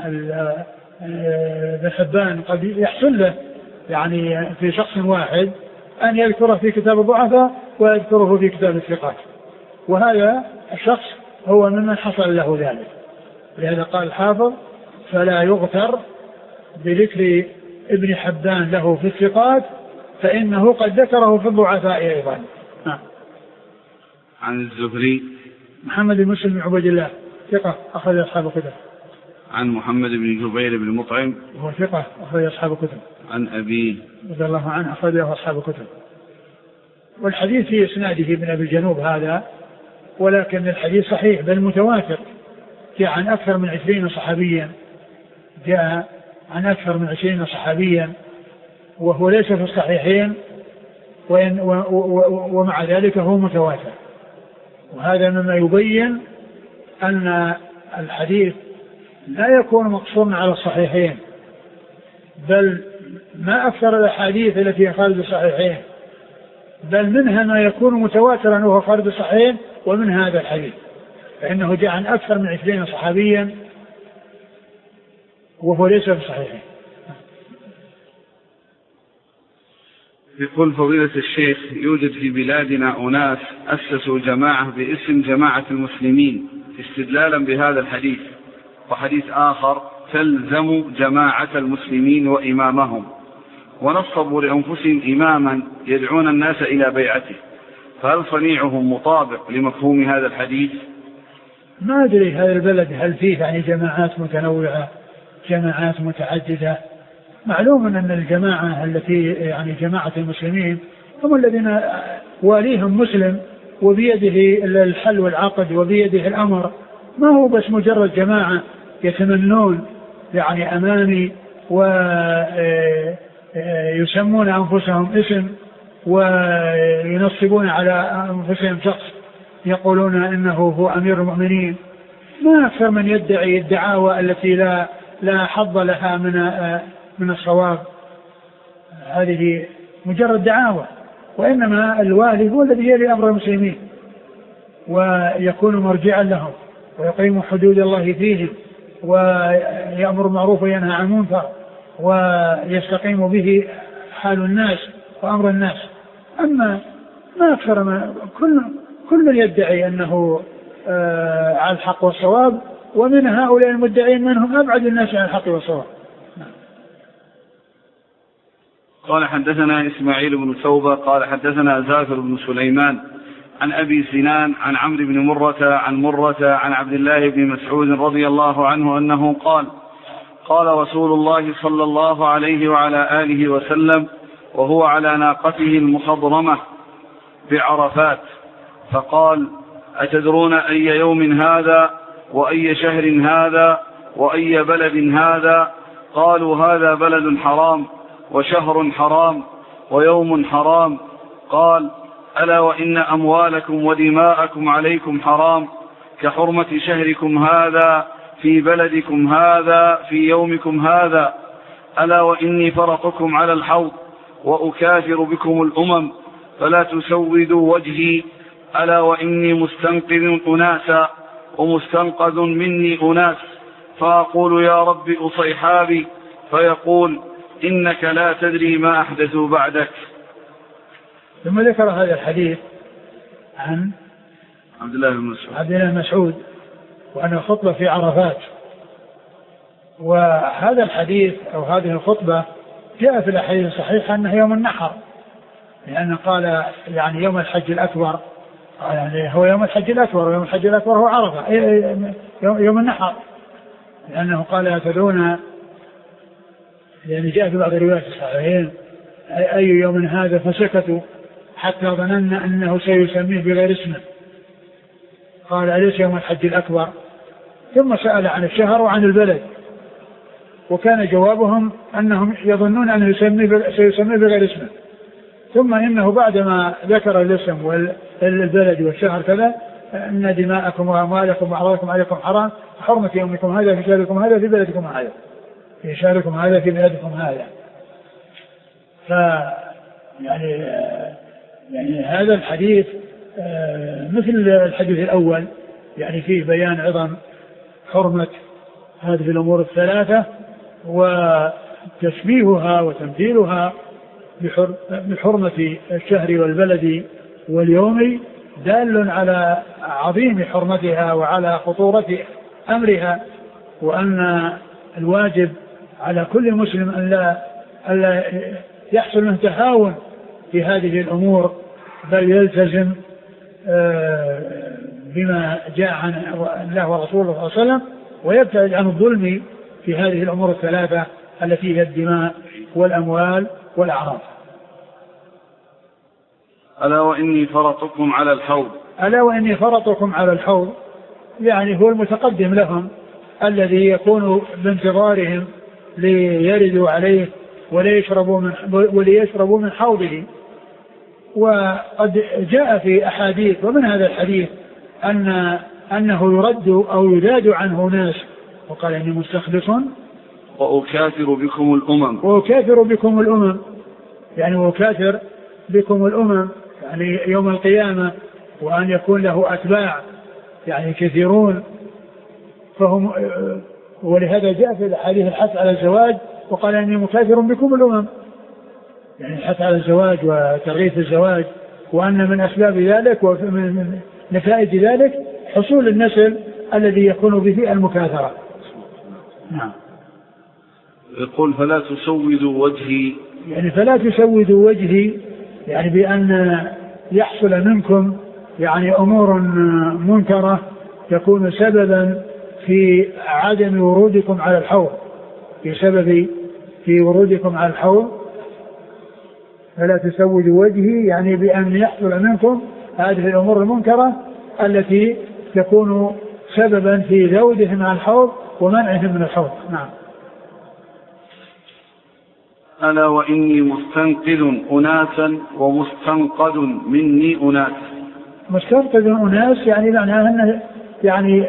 ابن حبان قد يحصل له يعني في شخص واحد أن يذكره في كتاب الضعفاء ويذكره في كتاب الثقات، وهذا الشخص هو ممن حصل له ذلك. لهذا قال الحافظ فلا يغتر بذكر ابن حبان له في الثقات فإنه قد ذكره في الضعفاء أيضا. نعم. عن الزهري محمد بن مسلم بن عبيد الله ثقة أخرج أصحاب الكتب. عن محمد بن جبير بن مطعم وهو ثقة أخرج أصحاب الكتب. عن أبيه رضي الله عنه أخرجه أصحاب الكتب. والحديث في إسناده ابن أبي الجنوب هذا، ولكن الحديث صحيح بل متواتر، جاء عن أكثر من عشرين صحابيا جاء عن أكثر من عشرين صحابيا وهو ليس في الصحيحين وإن و و ومع ذلك هو متواتر. وهذا مما يبين أن الحديث لا يكون مقصورا على الصحيحين، بل ما أكثر الأحاديث التي خارج الصحيحين، بل منها ما يكون متواترا وهو خارج الصحيحين، ومن هذا الحديث فإنه جاء عن أكثر من عشرين صحابيا وهو ليس في الصحيحين. يقول فضيلة الشيخ يوجد في بلادنا أناس أسسوا جماعة باسم جماعة المسلمين استدلالا بهذا الحديث، وحديث آخر تلزم جماعة المسلمين وإمامهم، ونصبوا لأنفسهم إماما يدعون الناس إلى بيعته، فهل صنيعهم مطابق لمفهوم هذا الحديث؟ ما أدري هذا البلد هل فيه يعني جماعات متنوعة جماعات متعددة. معلوم أن الجماعة التي يعني جماعة المسلمين هم الذين واليهم مسلم وبيده الحل والعقد وبيده الأمر، ما هو بس مجرد جماعة يتمنون يعني أمامي ويسمون أنفسهم اسم وينصبون على أنفسهم شخص يقولون إنه هو أمير المؤمنين. ما أكثر من يدعي الدعاوى التي لا لا حظ لها من من الصواب، هذه مجرد دعاوى، وإنما الوالي هو الذي يلي أمر المسلمين ويكون مرجعا لهم ويقيم حدود الله فيهم ويأمر بالمعروف وينهى عن المنكر ويستقيم به حال الناس وأمر الناس. أما ما أكثر ما كل كل من يدعي أنه آه على الحق والصواب، ومن هؤلاء المدعين منهم أبعد الناس عن الحق والصواب. قال حدثنا إسماعيل بن توبة قال حدثنا زاكر بن سليمان عن أبي سنان عن عمرو بن مرة عن مرة عن عبد الله بن مسعود رضي الله عنه أنه قال قال رسول الله صلى الله عليه وعلى آله وسلم وهو على ناقته المخضرمة بعرفات فقال أتدرون أي يوم هذا وأي شهر هذا وأي بلد هذا؟ قالوا هذا بلد حرام وشهر حرام ويوم حرام. قال ألا وإن أموالكم ودماءكم عليكم حرام كحرمة شهركم هذا في بلدكم هذا في يومكم هذا. ألا وإني فرقكم على الحوض وأكافر بكم الأمم فلا تسودوا وجهي. ألا وإني مستنقذ أناسا ومستنقذ مني أناس فأقول يا رب أصيحابي، فيقول إنك لا تدري ما أحدثوا بعدك. ثم ذكر هذا الحديث عن عبد الله بن مسعود عبد الله بن مسعود وأن الخطبة في عرفات. وهذا الحديث أو هذه الخطبة جاء في الأحاديث الصحيحة أنه يوم النحر، لأنه قال يعني يوم الحج الأكبر، يعني هو يوم الحج الأكبر، ويوم الحج الأكبر هو عرفة يوم النحر، لأنه قال تدعون، يعني جاء في بعض الروايات الصحيحين أي يوم هذا، فسكتوا حتى ظننا أنه سيسميه بغير اسمه، قال أليس يوم الحج الأكبر؟ ثم سأل عن الشهر وعن البلد، وكان جوابهم أنهم يظنون أنه سيسميه بغير اسمه، ثم إنه بعدما ذكر الاسم والبلد والشهر كذا أن دماءكم وأموالكم وأعراضكم عليكم حرام، حرمة يومكم هذا في شهركم هذا في بلدكم هذا في شهركم هذا في بلدكم هذا. ف يعني يعني هذا الحديث مثل الحديث الأول، يعني فيه بيان عظم حرمة هذه الأمور الثلاثة وتشبيهها وتمثيلها بحرمة الشهر والبلد واليوم، دال على عظيم حرمتها وعلى خطورة أمرها، وأن الواجب على كل مسلم أن لا, ألا يحصل له تهاون في هذه الأمور، بل يلتزم بما جاء عن الله ورسوله صلى الله عليه وسلم، ويبتعد عن الظلم في هذه الأمور الثلاثة التي هي الدماء والأموال والأعراض. ألا وإني فرطكم على الحوض ألا وإني فرطكم على الحوض، يعني هو المتقدم لهم الذي يكون بانتظارهم ليردوا عليه وليشربوا من, وليشربوا من حوضه. وقد جاء في أحاديث، ومن هذا الحديث أن أنه يرد أو يذاد عنه ناس، وقال إني مستخلص وأكاثر بكم الأمم وأكاثر بكم الأمم يعني وأكاثر بكم الأمم يعني يوم القيامة، وأن يكون له أتباع يعني كثيرون، فهم ولهذا جاء في الحديث الحث على الزواج، وقال إني مكاثر بكم الأمم، يعني الحث على الزواج وترغيب الزواج، وأن من أسباب ذلك ومن نتائج ذلك حصول النسل الذي يكون به المكاثرة. نعم. يقول فلا تسودوا وجهي، يعني فلا تسودوا وجهي يعني بأن يحصل منكم يعني أمور منكرة تكون سببا في عدم ورودكم على الحوض، في سبب في ورودكم على الحوض. فلا تسودوا وجهي يعني بأن يحصل منكم هذه الأمور المنكرة التي تكون سببا في ذودهم على الحوض ومنعهم من الحوض. نعم. ألا وإني مستنقذ أناسا ومستنقذ مني أناس. مستنقذ أناس يعني معناها أنه يعني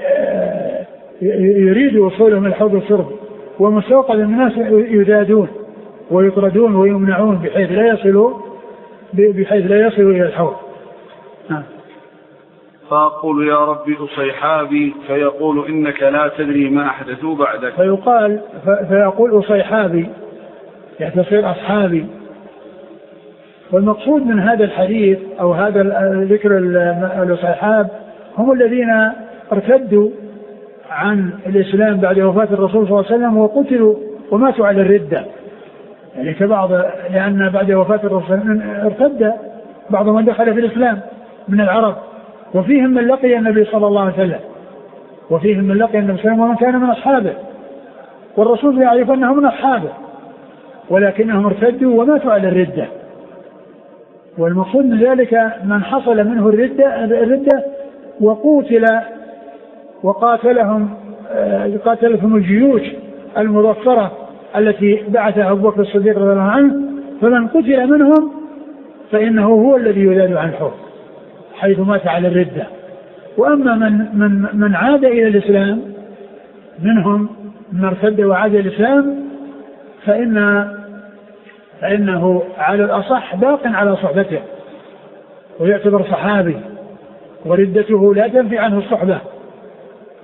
يريد وصولهم الحوض الشرب، ومستوقذ الناس يذادون ويطردون ويمنعون بحيث لا يصلوا بحيث لا يصلوا إلى الحوض. نعم. فأقول يا رب أصيحابي، فيقول إنك لا تدري ما أحدثوا بعدك. فيقال فيقول أصيحابي يعني تصير أصحابي. والمقصود من هذا الحديث أو هذا ذكر الأصحاب هم الذين ارتدوا عن الإسلام بعد وفاة الرسول صلى الله عليه وسلم وقتلوا وماتوا على الردة، يعني كبعض، لأن بعد وفاة الرسول ارتد بعض من دخل في الإسلام من العرب، وفيهم من لقي النبي صلى الله عليه وسلم وفيهم من لقي النبي صلى الله عليه وسلم ومن كان من أصحابه، والرسول يعرف أنهم من أصحابه ولكنهم ارتدوا وماتوا على الردة. والمقصود من ذلك من حصل منه الردة, الردة وقتل وقاتلهم قاتلهم الجيوش المظفرة التي بعثها أبو بكر الصديق رضي الله عنه، فمن قتل منهم فإنه هو الذي يذاد عن الحوض حيث مات على الردة. وأما من, من, من عاد إلى الإسلام منهم من ارتد وعاد إلى الإسلام فإن فإنه على الأصح باق على صحبته ويعتبر صحابي، وردته لا تنفي عنه الصحبة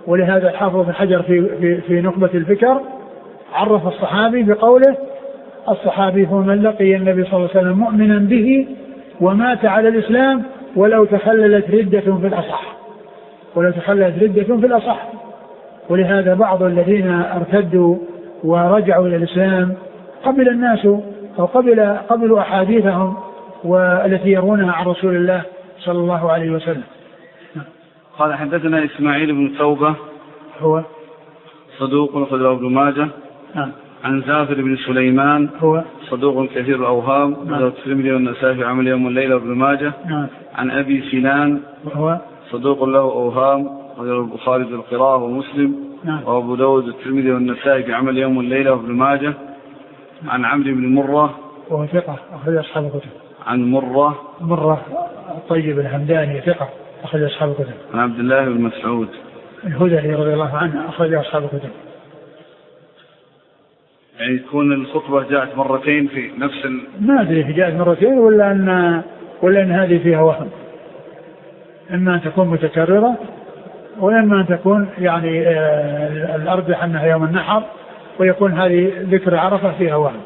ولهذا الحافظ بن حجر في, في, في نخبة الفكر عرف الصحابي بقوله: الصحابي هو من لقي النبي صلى الله عليه وسلم مؤمنا به ومات على الإسلام ولو تخللت ردة في الأصح ولو تخللت ردة في الأصح. ولهذا بعض الذين ارتدوا ورجعوا إلى الإسلام قبل الناس أو قبل قبلوا أحاديثهم والتي يرونها عن رسول الله صلى الله عليه وسلم. قال: حدثنا إسماعيل بن توبة هو صدوق أخرجه ابن ماجه. نعم. عن زافر بن سليمان هو صدوق كثير الأوهام أخرجه الترمذي والنسائي في عمل يوم والليلة وابن ماجه. نعم. عن أبي سنان هو صدوق له أوهام أخرجه البخاري في القراءة ومسلم. نعم. وأبو داود الترمذي والنسائي في عمل يوم والليلة وابن ماجه. عن عمرو بن مرة وهو ثقة أخرج أصحاب الكتب. عن مرة مرة الطيب الهمداني ثقة أخرج أصحاب الكتب. عن عبد الله بن مسعود الهذلي رضي الله عنه أخرج أصحاب الكتب. يعني تكون الخطبة جاءت مرتين في نفس ال... ما أدري في جاءت مرتين ولا أن ولا أن هذه فيها وهم، إما أن تكون متكررة وإما أن تكون يعني آه الأرجح أنها يوم النحر ويكون هذه ذكر عرفة فيها وهم.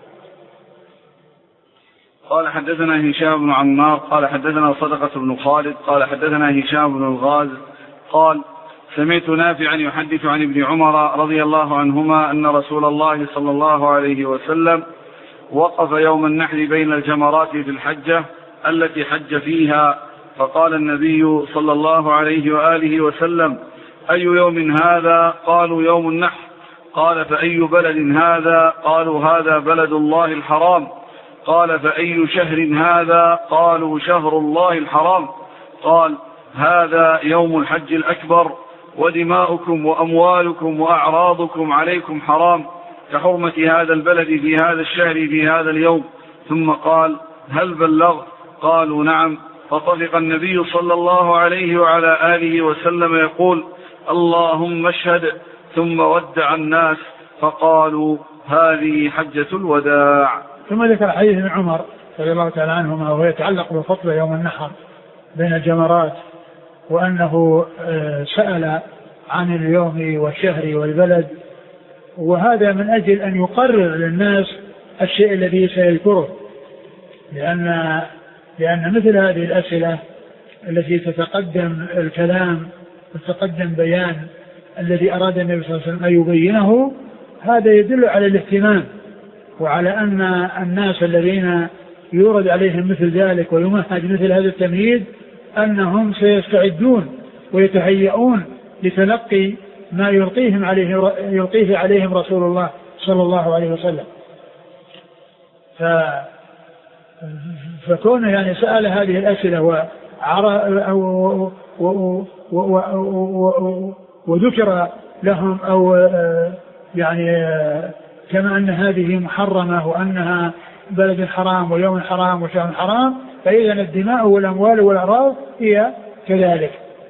قال: حدثنا هشام بن عمار قال حدثنا صدقة بن خالد قال حدثنا هشام بن الغاز قال: سمعت نافعا يحدث عن ابن عمر رضي الله عنهما أن رسول الله صلى الله عليه وسلم وقف يوم النحر بين الجمرات في الحجة التي حج فيها، فقال النبي صلى الله عليه وآله وسلم: أي يوم هذا؟ قالوا: يوم النحر. قال: فأي بلد هذا؟ قالوا: هذا بلد الله الحرام. قال: فأي شهر هذا؟ قالوا: شهر الله الحرام. قال: هذا يوم الحج الأكبر، ودماؤكم وأموالكم وأعراضكم عليكم حرام كحرمة هذا البلد في هذا الشهر في هذا اليوم. ثم قال: هل بلغت؟ قالوا: نعم. فطفق النبي صلى الله عليه وعلى آله وسلم يقول: اللهم اشهد. ثم ودع الناس فقالوا: هذه حجة الوداع. ثم ذكر حديث ابن عمر رضي الله تعالى عنهما وهو يتعلق بالخطبة يوم النحر بين الجمرات، وأنه سأل عن اليوم والشهر والبلد، وهذا من أجل أن يقرر للناس الشيء الذي سيذكره، لأن لأن مثل هذه الأسئلة التي تتقدم الكلام وتتقدم بيان الذي أراد النبي صلى الله عليه وسلم أن يبينه، هذا يدل على الاهتمام وعلى أن الناس الذين يورد عليهم مثل ذلك ويمهد مثل هذا التمهيد أنهم سيستعدون ويتهيئون لتلقي ما يلقيهم عليه يلقيه عليهم رسول الله صلى الله عليه وسلم. ف فكون يعني سأل هذه الأسئلة وذكر لهم أو يعني كما أن هذه محرمة وأنها بلد حرام ويوم حرام وشهر حرام، فإذا الدماء والأموال والأعراض هي كذلك.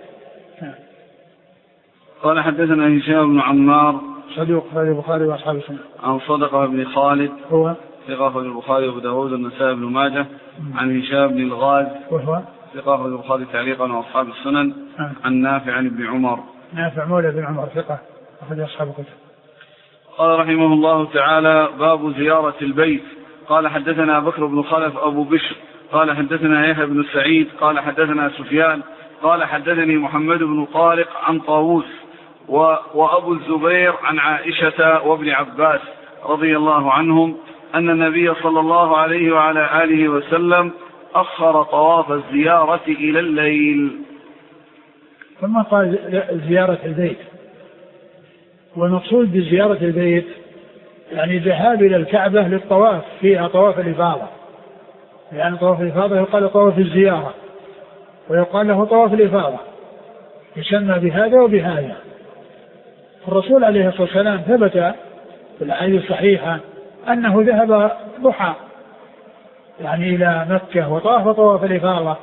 قال: حدثنا هشام بن عمار صدوق أخرجه البخاري وأصحاب السنن. عن صدقة بن خالد هو ثقة أخرجه البخاري وأبو داود والنسائي بن ماجه. عن هشام بن الغاز وهو ثقة أخرجه البخاري تعليقا وأصحاب السنن. آه. عن نافع عن ابن عمر نافع مولى بن عمر ثقة أخرجه أصحاب الكتب. قال رحمه الله تعالى: باب زيارة البيت. قال: حدثنا بكر بن خلف أبو بشر قال حدثنا يحيى بن سعيد قال حدثنا سفيان قال حدثني محمد بن طارق عن طاووس وأبو الزبير عن عائشة وابن عباس رضي الله عنهم أن النبي صلى الله عليه وعلى آله وسلم أخر طواف الزيارة إلى الليل. ثم قال زيارة البيت، والمقصود بزيارة البيت يعني ذهاب إلى الكعبة للطواف، فيها طواف الإفاضة، يعني طواف الإفاضة يقال طواف الزيارة ويقال له طواف الإفاضة، يسمى بهذا وبهذا. الرسول عليه الصلاة والسلام ثبت في الأحاديث الصحيحة أنه ذهب ضحى يعني إلى مكة وطاف طواف الإفاضة،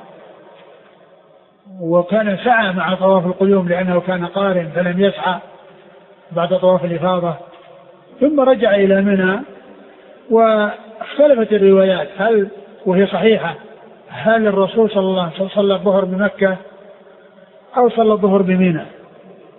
وكان سعى مع طواف القدوم لأنه كان قارن فلم يسعى بعد طواف الإفاضة، ثم رجع إلى منى. واختلفت الروايات هل وهي صحيحة هل الرسول صلى الله عليه وسلم صلى الظهر بمكة أو صلى الظهر بمنى،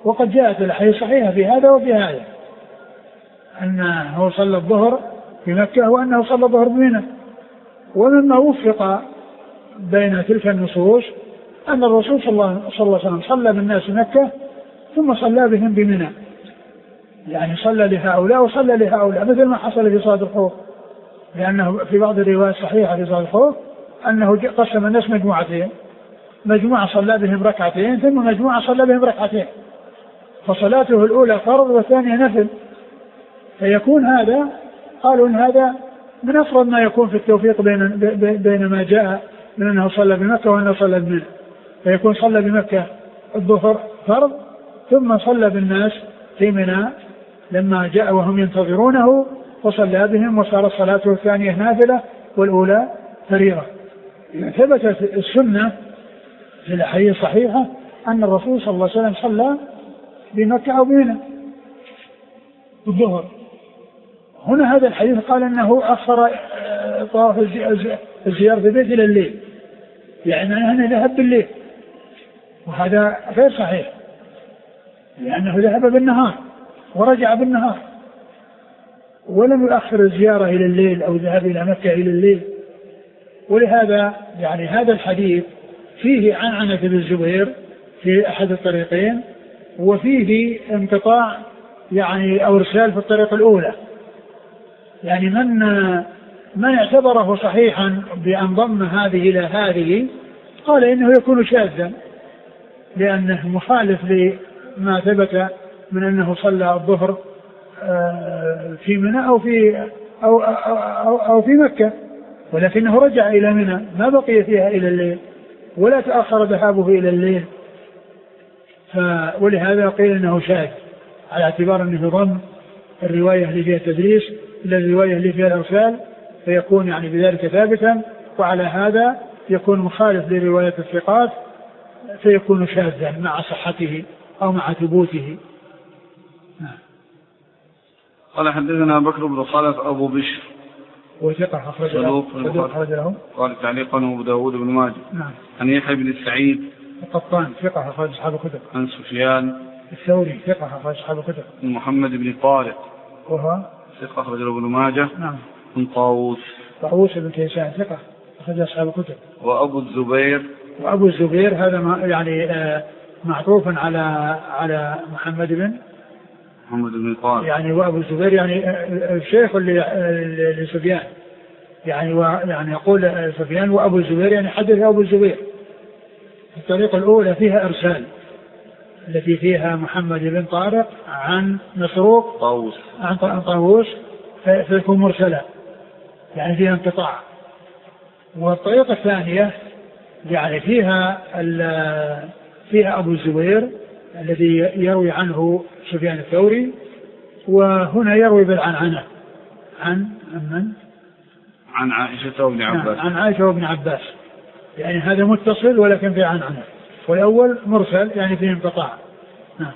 وقد جاءت الأحاديث صحيحة في هذا وفي هذا، أنه صلى الظهر في مكة وأنه صلى الظهر بمنى. ومما وفق بين تلك النصوص أن الرسول صلى الله عليه وسلم صلى بالناس مكة ثم صلى بهم بمنى، يعني صلى لهؤلاء وصلى لهؤلاء، مثل ما حصل في صلاة الخوف، لأنه في بعض الروايات الصحيحة في صلاة الخوف أنه قسم الناس مجموعتين، مجموعة صلى بهم ركعتين ثم مجموعة صلى بهم ركعتين، فصلاته الأولى فرض والثانية نفل، فيكون هذا قالوا إن هذا من أفضل ما يكون في التوفيق بين بين ما جاء من أنه صلى بمكة وأنه صلى بمنى، فيكون صلى بمكة الظهر فرض ثم صلى بالناس في منى لما جاء وهم ينتظرونه وصلى بهم، وصارت صلاته الثانية نافلة والأولى فريضة. ثبتت السنة في الأحاديث الصحيحة أن الرسول صلى الله عليه وسلم صلى بمكة أو بمنى الظهر. هنا هذا الحديث قال أنه أخر طواف الزيارة في البيت إلى الليل، يعني أنه ذهب بالليل، وهذا غير صحيح لأنه ذهب بالنهار ورجع بالنهار، ولم يؤخر الزيارة إلى الليل أو ذهب إلى مكة إلى الليل. ولهذا يعني هذا الحديث فيه عنعنة بن الزبير في أحد الطريقين، وفيه انقطاع يعني أو إرسال في الطريق الأولى، يعني من من اعتبره صحيحا بأن ضم هذه إلى هذه قال إنه يكون شاذا، لأنه مخالف لما ثبت من أنه صلى الظهر في منى أو في أو, أو, أو, أو في مكة، ولكنه رجع إلى منى ما بقي فيها إلى الليل ولا تأخر ذهابه إلى الليل، ولهذا قيل إنه شاذ على اعتبار أنه ضم الرواية اللي فيها التدريس إلى الرواية اللي فيها الإرسال، فيكون يعني بذلك ثابتا، وعلى هذا يكون مخالف لرواية الثقات فيكون شاذا مع صحته أو مع ثبوته. قال حدثنا بكر بن خلف أبو بشر وثقة أخرج له قال تعليقا أبو داود بن ماجه. نعم. عن يحيى بن السعيد القطان ثقة أخرج أصحاب الكتب. عن سفيان الثوري ثقة أخرج أصحاب الكتب. محمد بن طارق وهو ثقة أخرج له ابن ماجه. نعم. من طاووس طاووس بن كيسان ثقة أخرج أصحاب الكتب. وأبو الزبير وأبو الزبير هذا ما يعني آه معطوف على على محمد بن محمد بن طارق، يعني وأبو الزبير يعني الشيخ لسفيان، يعني يعني يقول سفيان وأبو الزبير يعني حدث أبو الزبير. الطريقة الأولى فيها إرسال التي فيها محمد بن طارق عن مسروق طاووس عن طاووس فيكون مرسلا يعني فيها انقطاع. والطريقة الثانية يعني فيها فيها أبو الزبير الذي يروي عنه سفيان الثوري، وهنا يروي بالعنعنة عن من؟ عن عائشة وابن عباس. عن عائشة وابن عباس، يعني هذا متصل ولكن في عنعنة، والأول مرسل يعني فيه انقطاع. نعم.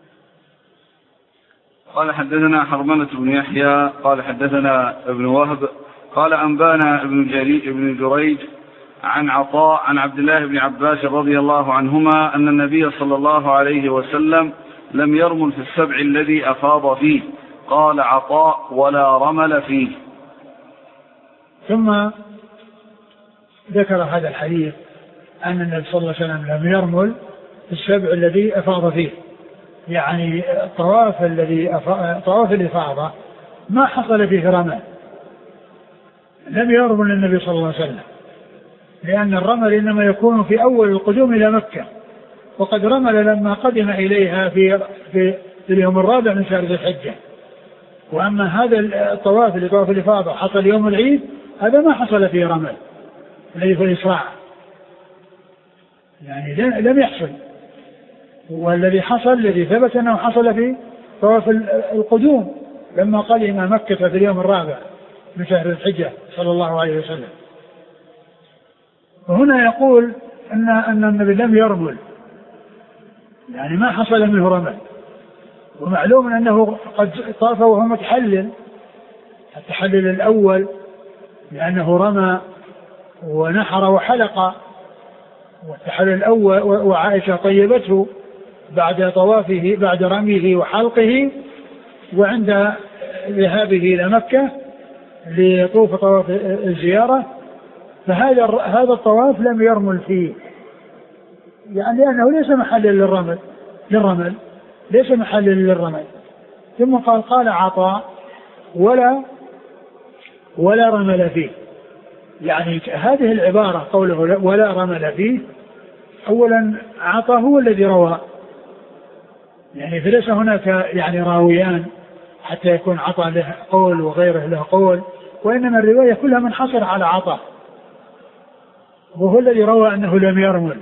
قال حدثنا حرملة بن يحيى قال حدثنا ابن وهب قال أنبانا ابن جريج ابن جريج عن عطاء عن عبد الله بن عباس رضي الله عنهما أن النبي صلى الله عليه وسلم لم يرمل في السبع الذي أفاض فيه. قال عطاء ولا رمل فيه. ثم ذكر هذا الحديث أن النبي صلى الله عليه وسلم لم يرمل في السبع الذي أفاض فيه، يعني الطواف الذي طواف الإفاضة ما حصل فيه رمل، لم يرمل النبي صلى الله عليه وسلم، لأن الرمل إنما يكون في أول القدوم إلى مكة، وقد رمل لما قدم إليها في في, في اليوم الرابع من شهر ذي الحجة. وأما هذا الطواف اللي طواف الإفاضة حصل يوم العيد هذا ما حصل فيه رمل الذي في الإسراع، يعني لم يحصل. والذي حصل الذي ثبت أنه حصل في طواف القدوم لما قدم مكة في اليوم الرابع من شهر الحجة صلى الله عليه وسلم. وهنا يقول أن أن النبي لم يرمل، يعني ما حصل منه رمل، ومعلوم أنه قد طاف وهو متحلل التحلل الأول لأنه رمى ونحر وحلق، والتحلل الأول وعائشة طيبته بعد طوافه بعد رميه وحلقه وعند ذهابه إلى مكة ليطوف طواف الزيارة، فهذا هذا الطواف لم يرمل فيه، يعني لأنه ليس محلا للرمل للرمل ليس محلا للرمل. ثم قال قال عطاء ولا ولا رمل فيه، يعني هذه العبارة قوله ولا رمل فيه، أولا عطاء هو الذي روى، يعني فليس هناك يعني راويان حتى يكون عطاء له قول وغيره له قول، وإنما الرواية كلها منحصرة على عطاء، وهو الذي روى أنه لم يرمل.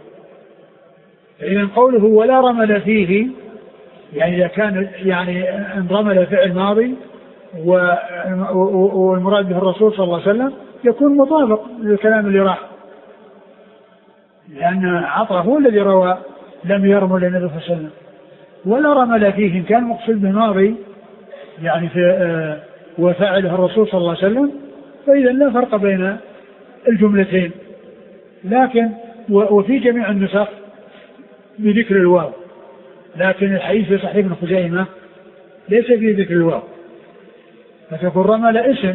إذن قوله ولا رمل فيه، يعني إذا كان يعني أن رمل فعل ماضي والمراد به الرسول صلى الله عليه وسلم يكون مطابق للكلام اللي راح، لأن عطاء هو الذي روى لم يرمل النبي صلى الله عليه وسلم. ولا رمل فيه إن كان مقصود بماضي يعني في آه وفعله الرسول صلى الله عليه وسلم، فإذا لا فرق بين الجملتين، لكن وفي جميع النسخ بذكر الواو، لكن الحديث في صحيح ابن خزيمة ليس فيه ذكر الواو، فتكون رمل اسم،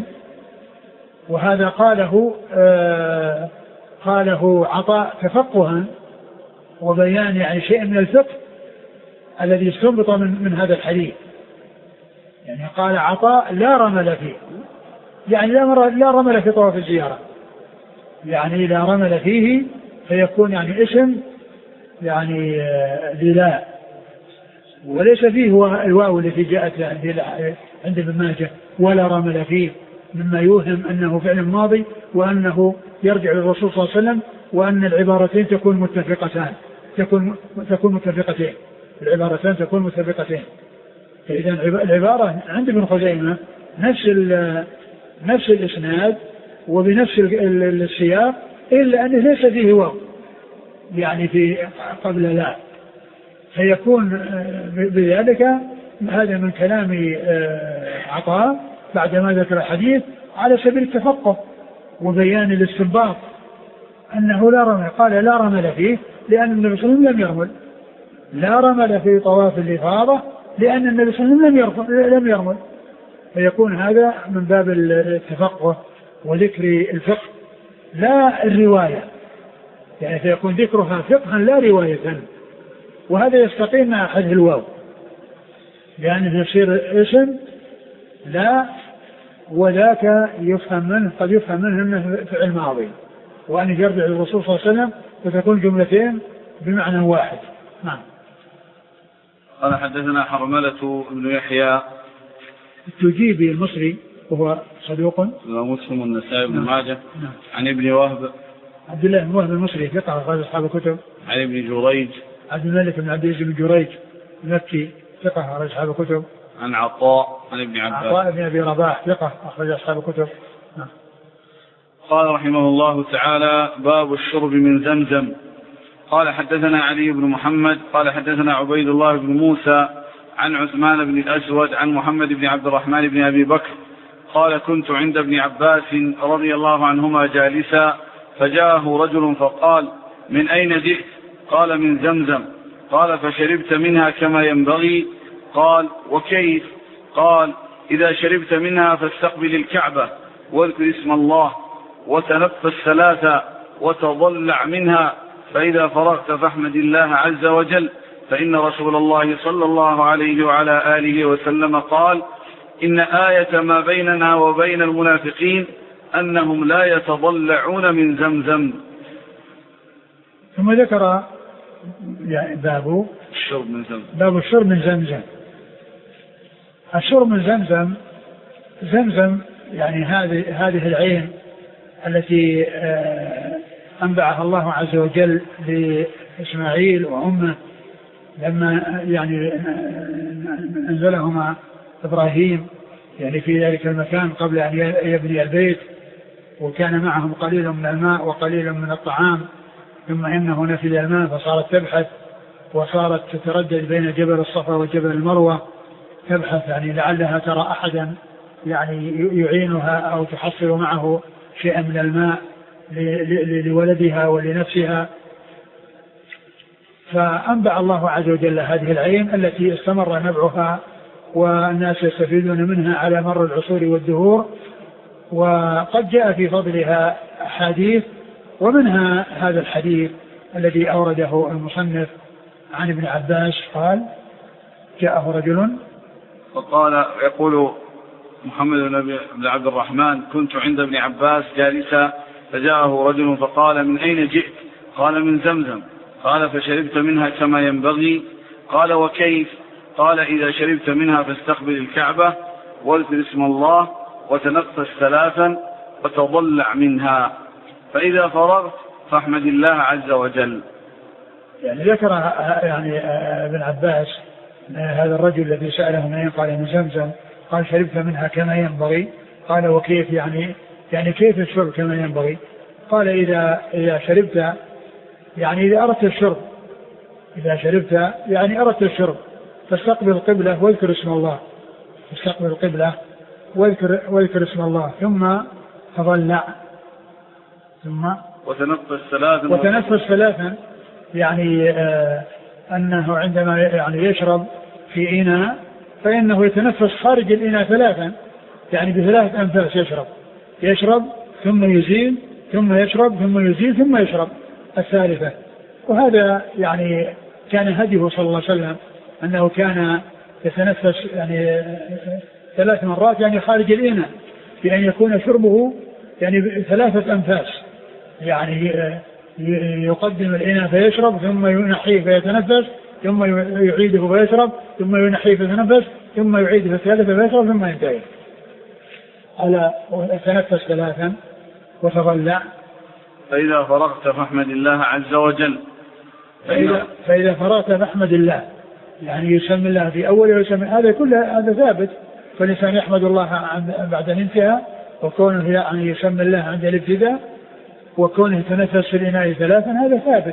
وهذا قاله آه قاله عطاء تفقها وبيان يعني شيء من الفقه الذي استنبط من, من هذا الحديث. يعني قال عطاء لا رمل فيه، يعني لا, لا رمل في طواف الزيارة، يعني لا رمل فيه فيكون يعني اسم يعني لا، وليس فيه هو الواو التي جاءت عند ابن ماجه ولا رمل فيه، مما يوهم أنه فعل ماضي وأنه يرجع للرسول صلى الله عليه وسلم، وأن العبارتين تكون متفقتان تكون تكون متفقتين العبارتان تكون متفقتين. فإذا العبارة عند ابن خزيمة نفس نفس الإسناد وبنفس السياق، إلا أنه ليس فيه واو يعني في قبل لا، فيكون بذلك هذا من كلام عطاء بعدما ذكر الحديث على سبيل التفقه وبيان الاستنباط أنه لا رمل. قال لا رمل فيه لأن النبي صلى الله عليه وسلم لم يرمل، لا رمل في طواف الإفاضة لأن النبي صلى الله عليه وسلم لم يرمل، فيكون هذا من باب التفقه وذكر الفقه لا الرواية، يعني فيكون ذكرها فقها لا رواية، وهذا يستقيم مع حذف الواو، لأنه يصير اسم لا، وذاك يفهم منه قد يفهم منه أنه فعل ماضي، وأن يرجع للرسول صلى الله عليه وسلم فتكون جملتين بمعنى واحد. نعم. قال حدثنا حرملة بن يحيى التجيبي المصري وهو صدوق ومسلم النسائي بن ماجه عن ابن وهب عبد الله بن وهب المصري ثقة أخرج أصحاب الكتب، عن ابن جريج عبد الملك بن عبد العزيز بن جريج مكي ثقة أخرج أصحاب الكتب، عن عطاء عن ابن عباس عطاء بن أبي رباح ثقة أخرج أصحاب الكتب. نعم. قال رحمه الله تعالى باب الشرب من زمزم. قال حدثنا علي بن محمد قال حدثنا عبيد الله بن موسى عن عثمان بن الأسود عن محمد بن عبد الرحمن بن أبي بكر قال كنت عند ابن عباس رضي الله عنهما جالسا فجاءه رجل فقال من أين جئت؟ قال من زمزم. قال فشربت منها كما ينبغي؟ قال وكيف؟ قال إذا شربت منها فاستقبل الكعبة واذكر اسم الله وتنفس ثلاثا وتضلع منها، فإذا فرغت فاحمد الله عز وجل، فإن رسول الله صلى الله عليه وعلى آله وسلم قال إن آية ما بيننا وبين المنافقين أنهم لا يتضلعون من زمزم. ثم ذكر يعني باب الشرب من زمزم باب الشرب من زمزم. الشرب من زمزم زمزم يعني هذه هذه العين التي أنبعها الله عز وجل لإسماعيل وأمه لما يعني أنزلهما إبراهيم يعني في ذلك المكان قبل أن يبني البيت، وكان معهم قليل من الماء وقليل من الطعام، ثم إنه نفذ الماء فصارت تبحث وصارت تتردد بين جبل الصفا وجبل المروة تبحث يعني لعلها ترى أحدا يعني يعينها أو تحصل معه شيئا من الماء لولدها ولنفسها. فأنبع الله عز وجل هذه العين التي استمر نبعها والناس يستفيدون منها على مر العصور والدهور. وقد جاء في فضلها أحاديث، ومنها هذا الحديث الذي أورده المصنف عن ابن عباس قال: جاءه رجل وقال يقول محمد بن عبد الرحمن: كنت عند ابن عباس جالسا فجاءه رجل فقال: من أين جئت؟ قال: من زمزم. قال: فشربت منها كما ينبغي؟ قال: وكيف؟ قال: إذا شربت منها فاستقبل الكعبة واذكر اسم الله وتنفس ثلاثا وتضلع منها، فإذا فرغت فاحمد الله عز وجل. يعني ذكر يعني ابن عباس هذا الرجل الذي سأله من قال: من زمزم. قال: شربت منها كما ينبغي. قال: وكيف يعني؟ يعني كيف الشرب كما ينبغي؟ قال: إذا إذا شربت يعني إذا أردت الشرب إذا شربت يعني أردت الشرب فاستقبل القبلة واذكر اسم الله فاستقبل القبلة واذكر واذكر اسم الله ثم تضلع ثم وتنفس ثلاثا وتنفس ثلاثا يعني آه أنه عندما يعني يشرب في إناء فإنه يتنفس خارج الإناء ثلاثا، يعني بثلاث أنفاس يشرب يشرب ثم يزيل ثم يشرب ثم يزيل ثم يشرب الثالثة. وهذا يعني كان هديه صلى الله عليه وسلم أنه كان يتنفس يعني ثلاث مرات يعني خارج الإناء، بأن يكون شربه يعني ثلاثة أنفاس، يعني يقدم الإناء فيشرب ثم ينحيه فيتنفس ثم يعيده فيشرب ثم ينحيه فيتنفس ثم يعيده الثالثة فيشرب ثم ينتهي على تنفس ثلاثا وتضلع. فإذا فرغت فاحمد الله عز وجل. فإذا, فإذا فرغت فاحمد الله، يعني يسمي الله في أول ويسمي هذا كله هذا ثابت، فالإنسان يحمد الله بعد الانتهاء، وكونه يعني يسمي الله عند الابتداء، وكونه يتنفس في الإناء ثلاثا هذا ثابت.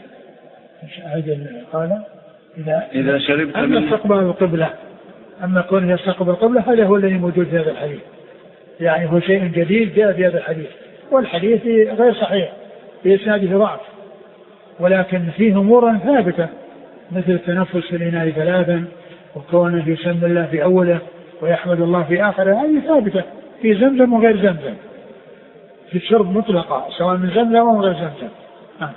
قال إذا, إذا شربت أما استقبال القبلة أما كونه يستقبل القبلة هذا هو الذي موجود في هذا الحديث، يعني هو شيء جديد جاء في هذا الحديث، والحديث غير صحيح في إسناده ضعف، ولكن فيه أمور ثابتة مثل التنفس في الإناء ثلاثا وكونه يسمي الله في أوله ويحمد الله في آخره، هذه ثابتة في زمزم وغير زمزم، في الشرب مطلقة سواء من زمزم أو غير زمزم. آه.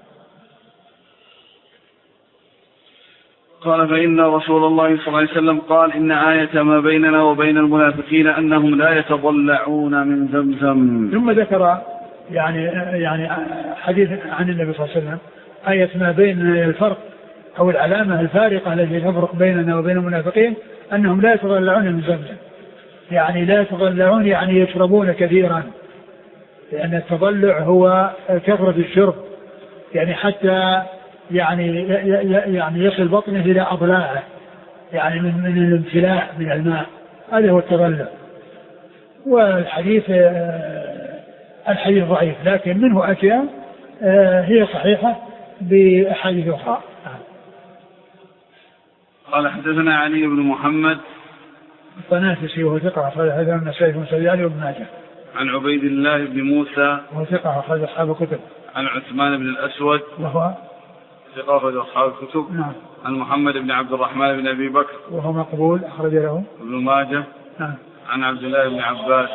قال: فإن رسول الله صلى الله عليه وسلم قال: إن آية ما بيننا وبين المنافقين أنهم لا يتضلعون من زمزم. ثم ذكر يعني يعني حديث عن النبي صلى الله عليه وسلم آية ما بيننا الفرق أو العلامة الفارقة التي تفرق بيننا وبين المنافقين أنهم لا يتضلعون من زمزم، يعني لا يتضلعون يعني يشربون كثيرا، لأن التضلع هو كثرة الشرب، يعني حتى يعني يعني يصل بطنه إلى أضلاعه، يعني من من الامتلاء من الماء، هذا هو التضلع. والحديث الحديث ضعيف، لكن منه أشياء هي صحيحة بأحاديث أخرى. قال: حدثنا علي بن محمد الطنافسي وهو ثقة أخرج هذا النسائي بن سجال وابن ماجه. عن عبيد الله بن موسى وهو ثقة أخرج أصحاب الكتب. عن عثمان بن الأسود وهو ثقة أخرج أصحاب الكتب. نعم. عن محمد بن عبد الرحمن بن أبي بكر وهو مقبول أخرج له ابن ماجه. نعم. عن عبد الله بن عباس.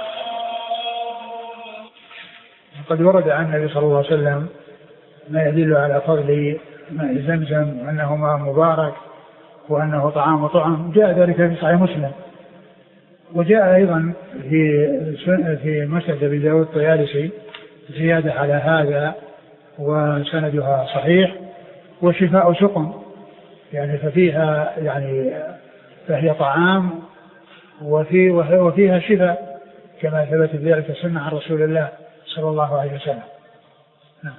قد ورد عن النبي صلى الله عليه وسلم ما يدل على فضل ماء زمزم وأنه ماء مبارك وأنه طعام وطعم، جاء ذلك في صحيح مسلم، وجاء أيضا في في مسند أبي داود الطيالسي زيادة على هذا وسندها صحيح، وشفاء سقم، يعني ففيها يعني فهي طعام وفي وفيها شفاء كما ثبت ذلك السنة عن رسول الله صلى الله عليه وسلم. نعم.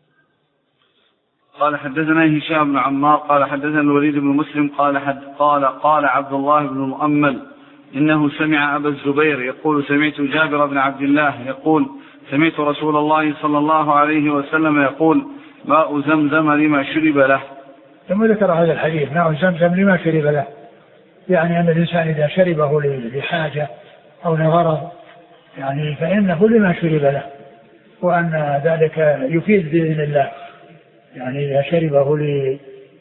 قال: حدثنا هشام بن عمار قال: حدثنا الوليد بن مسلم قال حد قال قال عبد الله بن مؤمل إنه سمع أبا الزبير يقول: سمعت جابر بن عبد الله يقول: سمعت رسول الله صلى الله عليه وسلم يقول: ماء زمزم لما شرب له. ثم ذكر هذا الحديث: ماء زمزم لما شرب له، يعني أن الإنسان إذا شربه لحاجة أو لغرض يعني فإنه لما شرب له، وأن ذلك يفيد بإذن الله، يعني إذا شربه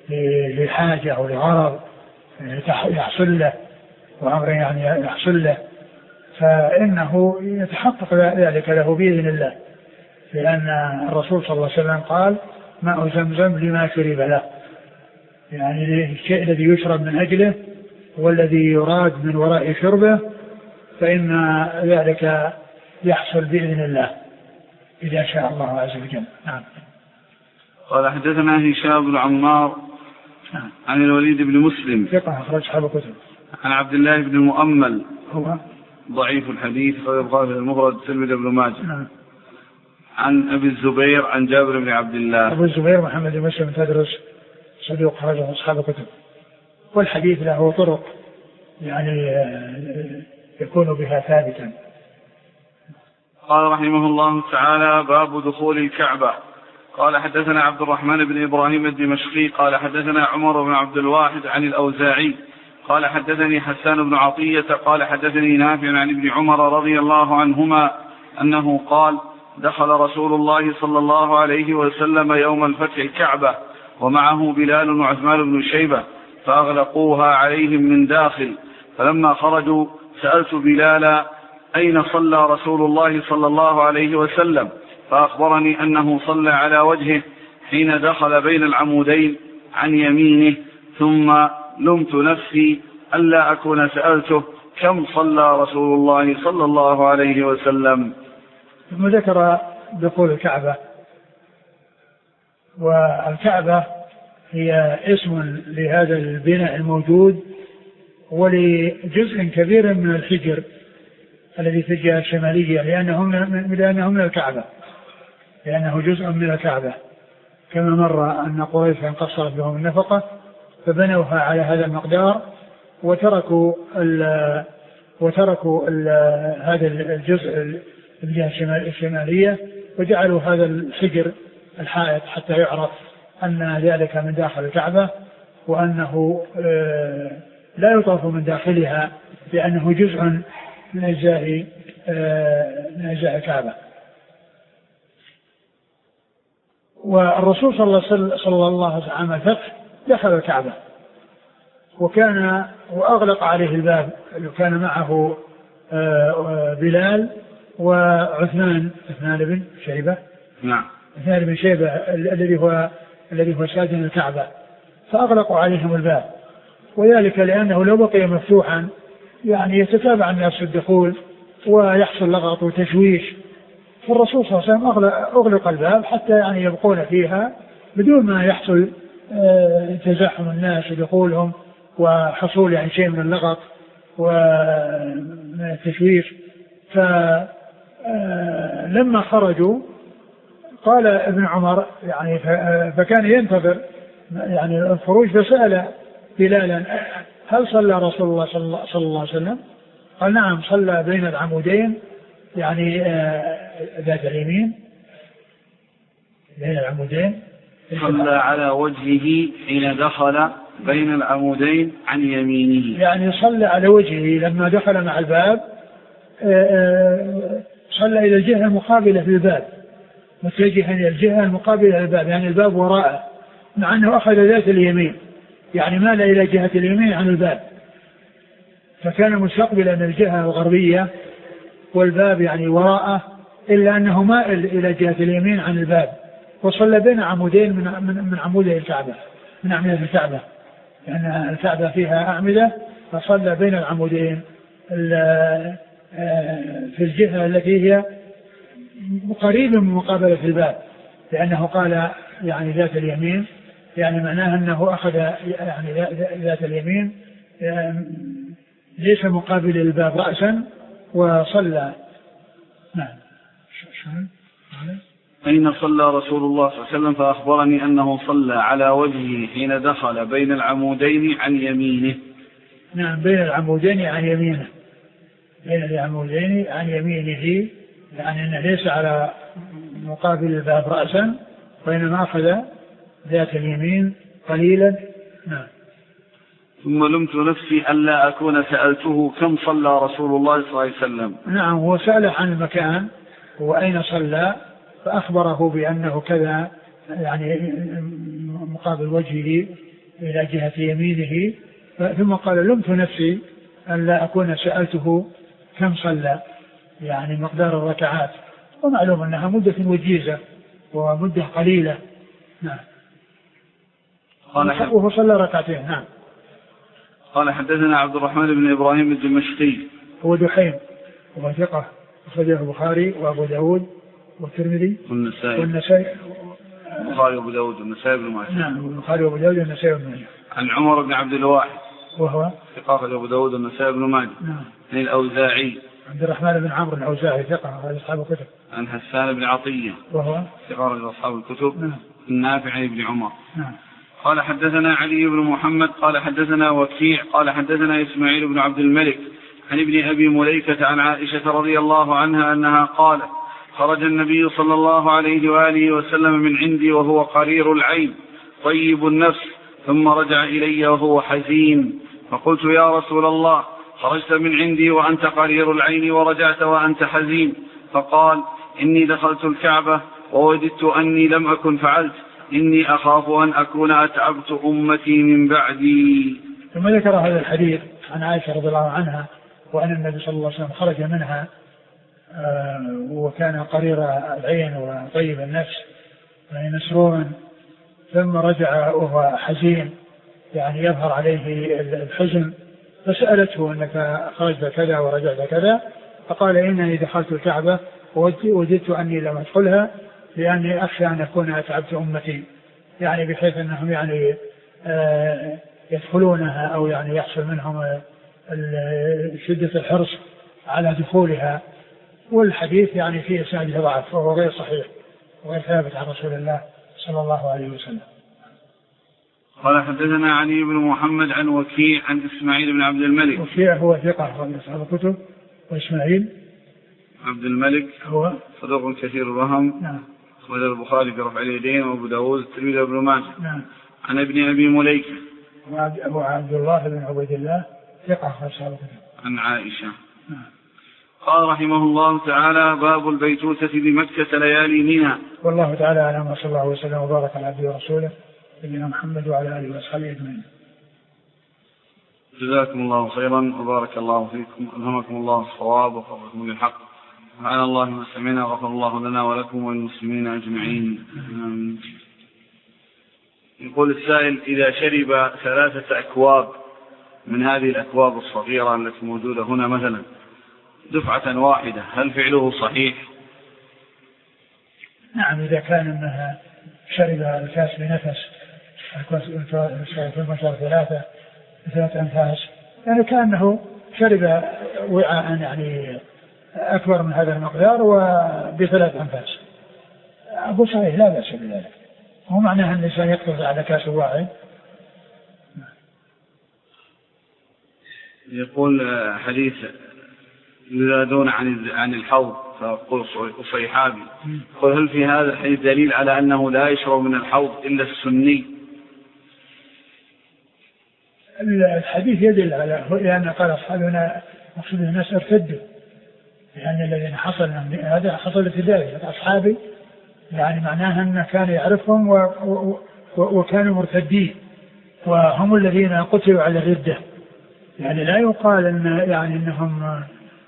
لحاجة أو لغرض يحصل له وأمر يعني يحصل له، فإنه يتحقق ذلك له بإذن الله، لأن الرسول صلى الله عليه وسلم قال ماء زمزم لما شرب له، يعني الشيء الذي يشرب من أجله والذي يراد من وراء شربه فإن ذلك يحصل بإذن الله إذا شاء الله عز وجل. نعم. قال حدثنا هشام بن عمار نعم. عن الوليد بن مسلم ثقة أخرج أصحاب الكتب. عن عبد الله بن المؤمل هو ضعيف الحديث فيبقى في المفرد تلميذ ابن ماجه. نعم. عن أبي الزبير عن جابر بن عبد الله. أبو الزبير محمد بن مسلم تدرس صديق خرج أصحاب الكتب، والحديث له طرق يعني يكون بها ثابتا. قال رحمه الله تعالى باب دخول الكعبة. قال حدثنا عبد الرحمن بن إبراهيم الدمشقي قال حدثنا عمر بن عبد الواحد عن الأوزاعي قال حدثني حسان بن عطية قال حدثني نافع عن ابن عمر رضي الله عنهما أنه قال دخل رسول الله صلى الله عليه وسلم يوم الفتح الكعبة ومعه بلال وعثمان بن شيبة فأغلقوها عليهم من داخل، فلما خرجوا سألت بلالا أين صلى رسول الله صلى الله عليه وسلم، فأخبرني أنه صلى على وجهه حين دخل بين العمودين عن يمينه، ثم لمت نفسي ألا أكون سألته كم صلى رسول الله صلى الله عليه وسلم. ثم ذكر دخول الكعبة، والكعبة هي اسم لهذا البناء الموجود ولجزء كبير من الحجر الذي في الجهة الشمالية، لأنه من, لأنه من الكعبة، لأنه جزء من الكعبة، كما مر أن قريش انقصرت بهم النفقة فبنوها على هذا المقدار وتركوا ال وتركوا ال هذا الجزء الجهة الشمالية وجعلوا هذا الحجر الحائط حتى يعرف أن ذلك من داخل الكعبة، وأنه لا يطاف من داخلها لأنه جزء من أجزاء من أجزاء الكعبة. والرسول صلى الله عليه وسلم عام الفتح دخل الكعبة وكان وأغلق عليه الباب، وكان معه بلال وعثمان عثمان بن شيبة نعم عثمان بن شيبة الذي هو الذي هو سادن الكعبة، فأغلقوا عليهم الباب، وذلك لأنه لو بقي مفتوحا يعني يتتابع الناس في الدخول ويحصل لغط وتشويش، فالرسول صلى الله عليه وسلم أغلق الباب حتى يعني يبقون فيها بدون ما يحصل تزاحم الناس ودخولهم وحصول يعني شيء من اللغط ومن التشويش. فلما خرجوا قال ابن عمر يعني فكان ينتظر يعني الخروج، فسأل بلالا هل صلى رسول الله صلى الله عليه وسلم؟ قال نعم صلى بين العمودين يعني ذات اليمين بين العمودين، صلى على وجهه حين دخل بين العمودين عن يمينه، يعني صلى على وجهه لما دخل مع الباب صلى إلى الجهة المقابلة للباب، متجها إلى الجهة المقابلة للباب، يعني الباب وراءه، مع أنه أخذ ذات اليمين يعني مال إلى جهة اليمين عن الباب، فكان مستقبلا الجهة الغربية والباب يعني وراءه، إلا أنه مائل إلى جهة اليمين عن الباب، وصلى بين عمودين من من عمودي الكعبة من أعمدة الكعبة، لأن يعني الكعبة فيها أعمدة، فصلى بين العمودين في الجهة التي هي قريبة من مقابلة الباب، لأنه قال يعني ذات اليمين، يعني معناه أنه أخذ يعني ذات اليمين ليس مقابل الباب رأسا وصلى. نعم. أين صلى رسول الله صلى الله عليه وسلم؟ فأخبرني أنه صلى على وجهه حين دخل بين العمودين عن يمينه. نعم بين العمودين عن يمينه، بين العمودين عن يمينه، يعني أنه ليس على مقابل الباب رأسا وإنما أخذ ذات اليمين قليلا. نعم. ثم لمت نفسي ألا أكون سألته كم صلى رسول الله صلى الله عليه وسلم. نعم هو سأله عن المكان وأين صلى، فأخبره بأنه كذا يعني مقابل وجهه إلى جهة يمينه، ثم قال لمت نفسي أن لا أكون سألته كم صلى، يعني مقدار الركعات، ومعلوم أنها مدة وجيزة ومدة قليلة. نعم. وهو صلى ركعتين. نعم. قال حدثنا عبد الرحمن بن إبراهيم الدمشقي هو دحيم وهو ثقة أخرجه البخاري وأبو داود والترمذي والنسائي والنسائي البخاري وأبو داود والنسائي بن ماجه. نعم البخاري وأبو داود والنسائي بن ماجه. عن عمر بن عبد الواحد وهو ثقة أبو داود والنسائي بن ماجه. نعم. عن الأوزاعي عبد الرحمن بن عمرو الأوزاعي ثقة أخرج أصحاب الكتب. عن حسان بن عطية وهو ثقة أخرج أصحاب الكتب. نعم. النافع عن ابن عمر. نعم. قال حدثنا علي بن محمد قال حدثنا وكيع قال حدثنا إسماعيل بن عبد الملك عن ابن أبي مليكة عن عائشة رضي الله عنها أنها قالت خرج النبي صلى الله عليه وآله وسلم من عندي وهو قرير العين طيب النفس، ثم رجع إلي وهو حزين، فقلت يا رسول الله خرجت من عندي وأنت قرير العين ورجعت وأنت حزين؟ فقال إني دخلت الكعبة ووددت أني لم أكن فعلت، إني أخاف أن أكون أتعبت أمتي من بعدي. ثم ذكر هذا الحديث عن عائشة رضي الله عنها وأن النبي صلى الله عليه وسلم خرج منها آه وكان قرير العين وطيب النفس يعني مسرورا، ثم رجع وهو حزين يعني يظهر عليه الحزن، فسألته أنك خرجت كذا ورجعت كذا، فقال إنني دخلت الكعبة ووجدت أني لم أدخلها لأني أخشى أن أكون أتعبت أمتي، يعني بحيث أنهم يعني آه يدخلونها أو يعني يحصل منهم شدة الحرص على دخولها. والحديث يعني فيه إسناده ضعف وهو غير صحيح وغير ثابت عن رسول الله صلى الله عليه وسلم. قال حدثنا علي بن محمد عن وكيع عن إسماعيل بن عبد الملك. وكيع هو ثقة من أصحاب الكتب، وإسماعيل عبد الملك هو صدوق كثير الوهم. نعم. أخرج البخاري في رفع اليدين وأبو داود والترمذي وابن ماجه. نعم. عن ابن أبي مليكة أبو عبد الله بن عبيد الله ثقة من أصحاب الكتب. عن عائشة. نعم. قال رحمه الله تعالى باب البيتوتة بمكة ليالي منى. والله تعالى أعلم وصلى الله وسلم وبارك على عبده ورسوله نبينا محمد وعلى آله وصحبه أجمعين. جزاكم الله خيرا وبارك الله فيكم، ألهمكم الله الصواب ووفقكم للحق، سبحان الله ما سمعنا غفر الله لنا ولكم وللمسلمين أجمعين. يقول السائل إذا شرب ثلاثة أكواب من هذه الأكواب الصغيرة التي موجودة هنا مثلا دفعة واحدة هل فعله صحيح؟ نعم إذا كان أنها شرب الكاس بنفس ثلاثة ثلاثة أنفاس يعني كأنه شرب وعاء يعني أكبر من هذا المقدار وبثلاث أنفاس أبو صحيح لا بأس بذلك، هو معناه أن الإنسان يقتصر على كاس واحد. يقول حديث يزادون عن عن الحوض فقل صيحابي، قل هل في هذا الحديث دليل على أنه لا يشرب من الحوض إلا السني؟ الحديث يدل على لأن قال أصحابنا مقصود الناس ارتدوا، يعني الذين حصل هذا حصل ابتدائي أصحابي يعني معناها أن كان يعرفهم و... و... وكانوا مرتدين وهم الذين قتلوا على الردة، يعني لا يقال أن يعني أنهم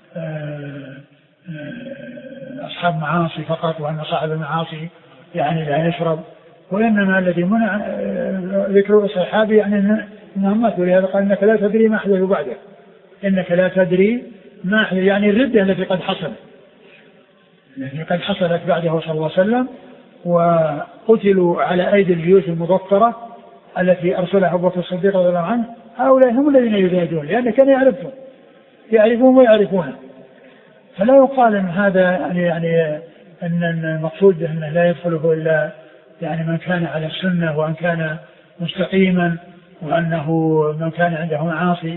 أصحاب معاصي فقط وأن صاحب المعاصي يعني لا يشرب، وإنما الذي منع ذكر الصحابي يعني أنهم ماتوا، لهذا قال إنك لا تدري ما حدث بعدك، إنك لا تدري ما حدث يعني الردة التي قد حصلت التي قد حصلت بعده صلى الله عليه وسلم وقتلوا على أيدي الجيوش المضطرة التي أرسلها أبو بكر الصديق رضي الله عنه، هؤلاء هم الذين يجاهدون لأن كان يعرفهم يعرفون ويعرفونه، فلا يقال أن هذا يعني, يعني أن المقصود أنه لا يدخله إلا يعني من كان على السنة وأن كان مستقيما وأنه من كان عنده معاصي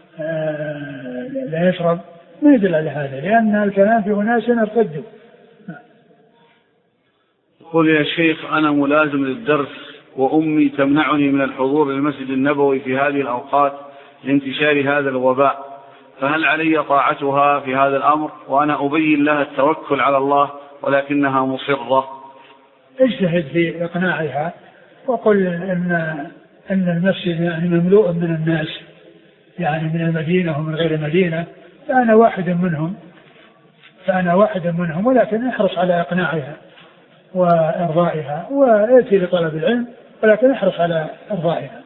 لا يشرب، ما يدل على هذا لأن الكلام في أناس ارتدوا. يقول يا شيخ أنا ملازم للدرس وأمي تمنعني من الحضور للمسجد النبوي في هذه الأوقات لانتشار هذا الوباء، فهل علي طاعتها في هذا الأمر وأنا أبين لها التوكل على الله ولكنها مصرة؟ اجتهد في إقناعها وقل إن أن المسجد يعني مملوء من الناس، يعني من المدينة ومن غير المدينة، فأنا واحد منهم فأنا واحد منهم ولكن احرص على إقناعها وإرضائها، ويأتي لطلب العلم ولكن احرص على إرضائها.